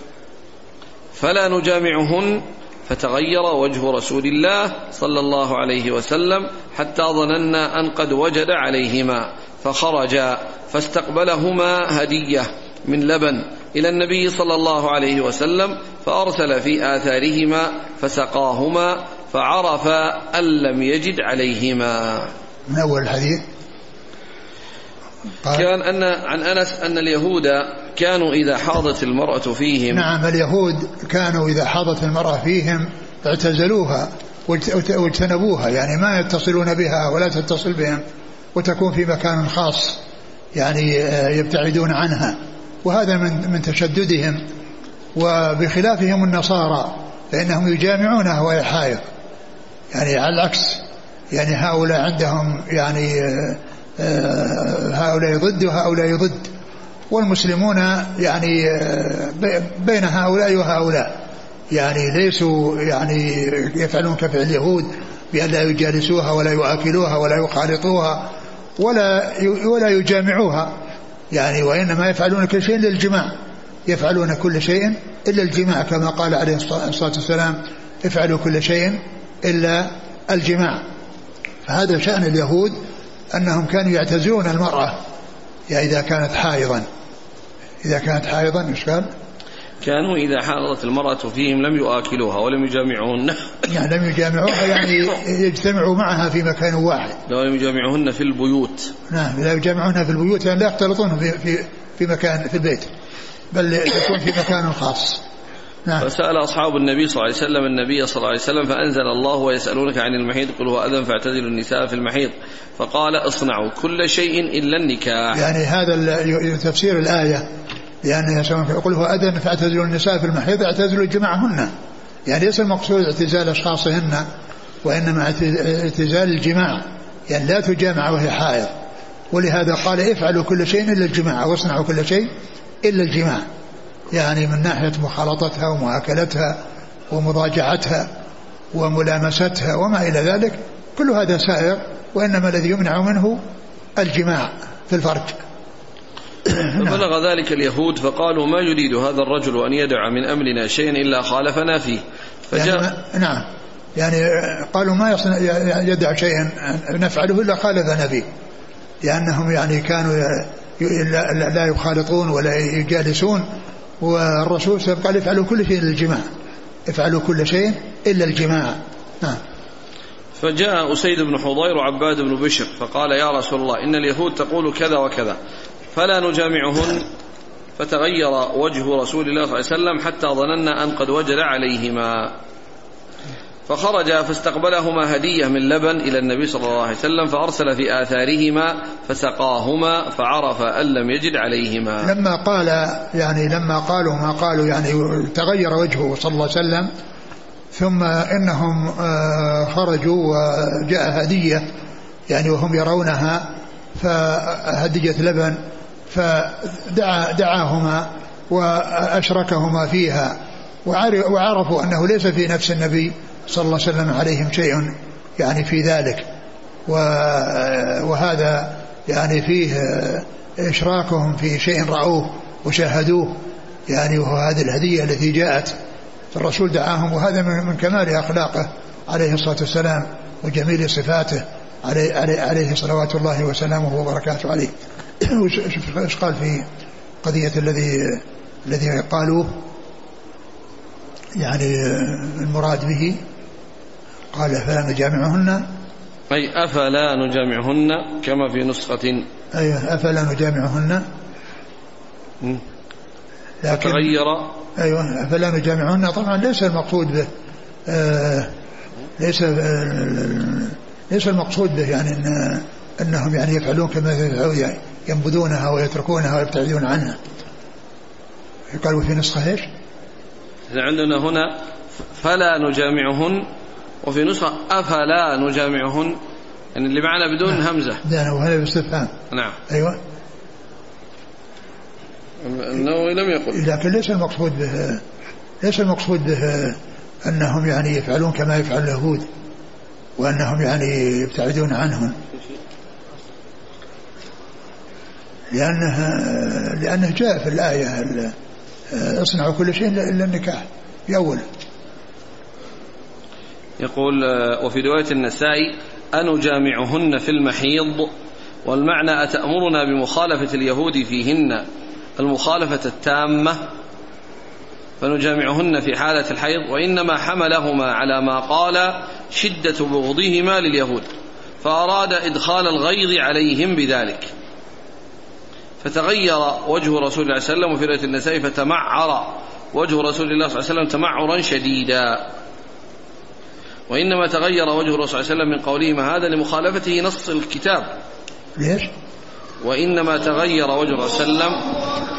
فلا نجامعهن، فتغير وجه رسول الله صلى الله عليه وسلم حتى ظننا أن قد وجد عليهما، فخرجا فاستقبلهما هدية من لبن إلى النبي صلى الله عليه وسلم فأرسل في آثارهما فسقاهما فعرف أن لم يجد عليهما. من أول الحديث كان أن عن أنس أن اليهود كانوا إذا حاضت المرأة فيهم. نعم، اليهود كانوا إذا حاضت المرأة فيهم اعتزلوها واجتنبوها، يعني ما يتصلون بها ولا تتصل بهم، وتكون في مكان خاص يعني يبتعدون عنها، وهذا من من تشددهم. وبخلافهم النصارى فإنهم يجامعونها وهي حائض، يعني على العكس، يعني هؤلاء عندهم يعني هؤلاء ضد وهؤلاء ضد، والمسلمون يعني بين هؤلاء وهؤلاء، يعني ليسوا يعني يفعلون كفعل اليهود بأن لا يجالسوها ولا يؤكلوها ولا يخالطوها ولا ولا يجامعوها، يعني وإنما يفعلون كل شيء إلا الجماع، يفعلون كل شيء إلا الجماع، كما قال عليه الصلاة والسلام افعلوا كل شيء إلا الجماع. فهذا شأن اليهود، أنهم كانوا يعتزلون المرأة يعني إذا كانت حائضا. إذا كانت حائضا إيش قال؟ كانوا إذا حاضت المرأة فيهم لم يؤكلوها ولم يجامعوهن، يعني لم يجامعوها يعني يجتمعوا معها في مكان واحد، لا لم يجامعوهن في البيوت. نعم، لا يجامعوهن في البيوت، يعني لا يختلطون في, في, في مكان في البيت، بل يكون في مكان خاص. نعم. فسأل أصحاب النبي صلى الله عليه وسلم النبي صلى الله عليه وسلم فأنزل الله ويسألونك عن المحيض قل هو أذى فاعتزلوا النساء في المحيض، فقال اصنعوا كل شيء إلا النكاح. يعني هذا تفسير الآية، لأن يقول هو أذى فاعتزلوا النساء في المحيض اعتزلوا جماعهن، يعني ليس المقصود اعتزال أشخاصهن وإنما اعتزال الجماع، يعني لا تجامع وهي حائض. ولهذا قال افعلوا كل شيء إلا الجماع واصنعوا كل شيء إلا الجماع، يعني من ناحية مخالطتها ومؤاكلتها ومضاجعتها وملامستها وما إلى ذلك، كل هذا سائر، وإنما الذي يمنع منه الجماع في الفرج. فبلغ ذلك اليهود فقالوا ما يريد هذا الرجل أن يدع من أمرنا شيئا إلا خالفنا فيه، فجاء يعني نعم، يعني قالوا ما يدع شيئا نفعله إلا خالفنا فيه، لأنهم يعني كانوا لا يخالطون ولا يجالسون، والرسول قال افعلوا كل شيء إلا الجماع، افعلوا كل شيء إلا الجماع. نعم. فجاء أسيد بن حضير وعباد بن بشر فقال يا رسول الله إن اليهود تقول كذا وكذا فلا نجامعهن، فتغير وجه رسول الله صلى الله عليه وسلم حتى ظننا أن قد وجد عليهما. فخرج فاستقبلهما هدية من لبن إلى النبي صلى الله عليه وسلم، فأرسل في آثارهما فسقاهما فعرف أن لم يجد عليهما. لما قال يعني لما قالوا ما قالوا يعني تغير وجهه صلى الله عليه وسلم، ثم إنهم خرجوا وجاء هدية يعني وهم يرونها، فهدية لبن، فدعا دعاهما وأشركهما فيها، وعرفوا أنه ليس في نفس النبي صلى الله عليه وسلم عليهم شيء يعني في ذلك، وهذا يعني فيه إشراكهم في شيء رأوه وشاهدوه يعني، وهو هذه الهدية التي جاءت. الرسول دعاهم، وهذا من كمال أخلاقه عليه الصلاة والسلام وجميل صفاته عليه, عليه, عليه صلوات الله وسلامه وبركاته عليه. ايش قال في قضية الذي الذي قالوه يعني المراد به؟ قال أفلا نجامعهن، أي أفلا نجامعهن كما في نسخة، أيوة أفلا نجامعهن، لكن تغير، أيوة أفلا نجامعهن. طبعا ليس المقصود به آه ليس آه ليس المقصود به يعني إن أنهم يعني يفعلون كما يفعلون، يعني ينبذونها ويتركونها ويبتعدون عنها. قالوا في نسخة ايش؟ عندنا هنا فلا نجامعهن، وفي نسخة أفلا نجامعهن، يعني اللي معنا بدون نعم. همزة، نعم، وهذا باستفهام. نعم، أيوة. النووي لم يقل، لكن ليس المقصود به ليس المقصود به أنهم يعني يفعلون كما يفعل اليهود، وأنهم يعني يبتعدون عنهم، لأنه لأنه جاء في الآية اصنعوا كل شيء إلا النكاح بأول. يقول وفي رواية النسائي أنجامعهن في المحيض، والمعنى أتأمرنا بمخالفة اليهود فيهن المخالفة التامة فنجامعهن في حالة الحيض، وإنما حملهما على ما قال شدة بغضهما لليهود، فأراد إدخال الغيظ عليهم بذلك، فتغير وجه رسول الله صلى الله عليه وسلم. وفي رواية النسائي فتمعر وجه رسول الله صلى الله عليه وسلم تمعرا شديدا، وإنما تغير وجه الرسول صلى الله عليه وسلم من قولهما هذا لمخالفته نص الكتاب. ليش؟ وإنما تغير وجه الرسول صلى الله عليه وسلم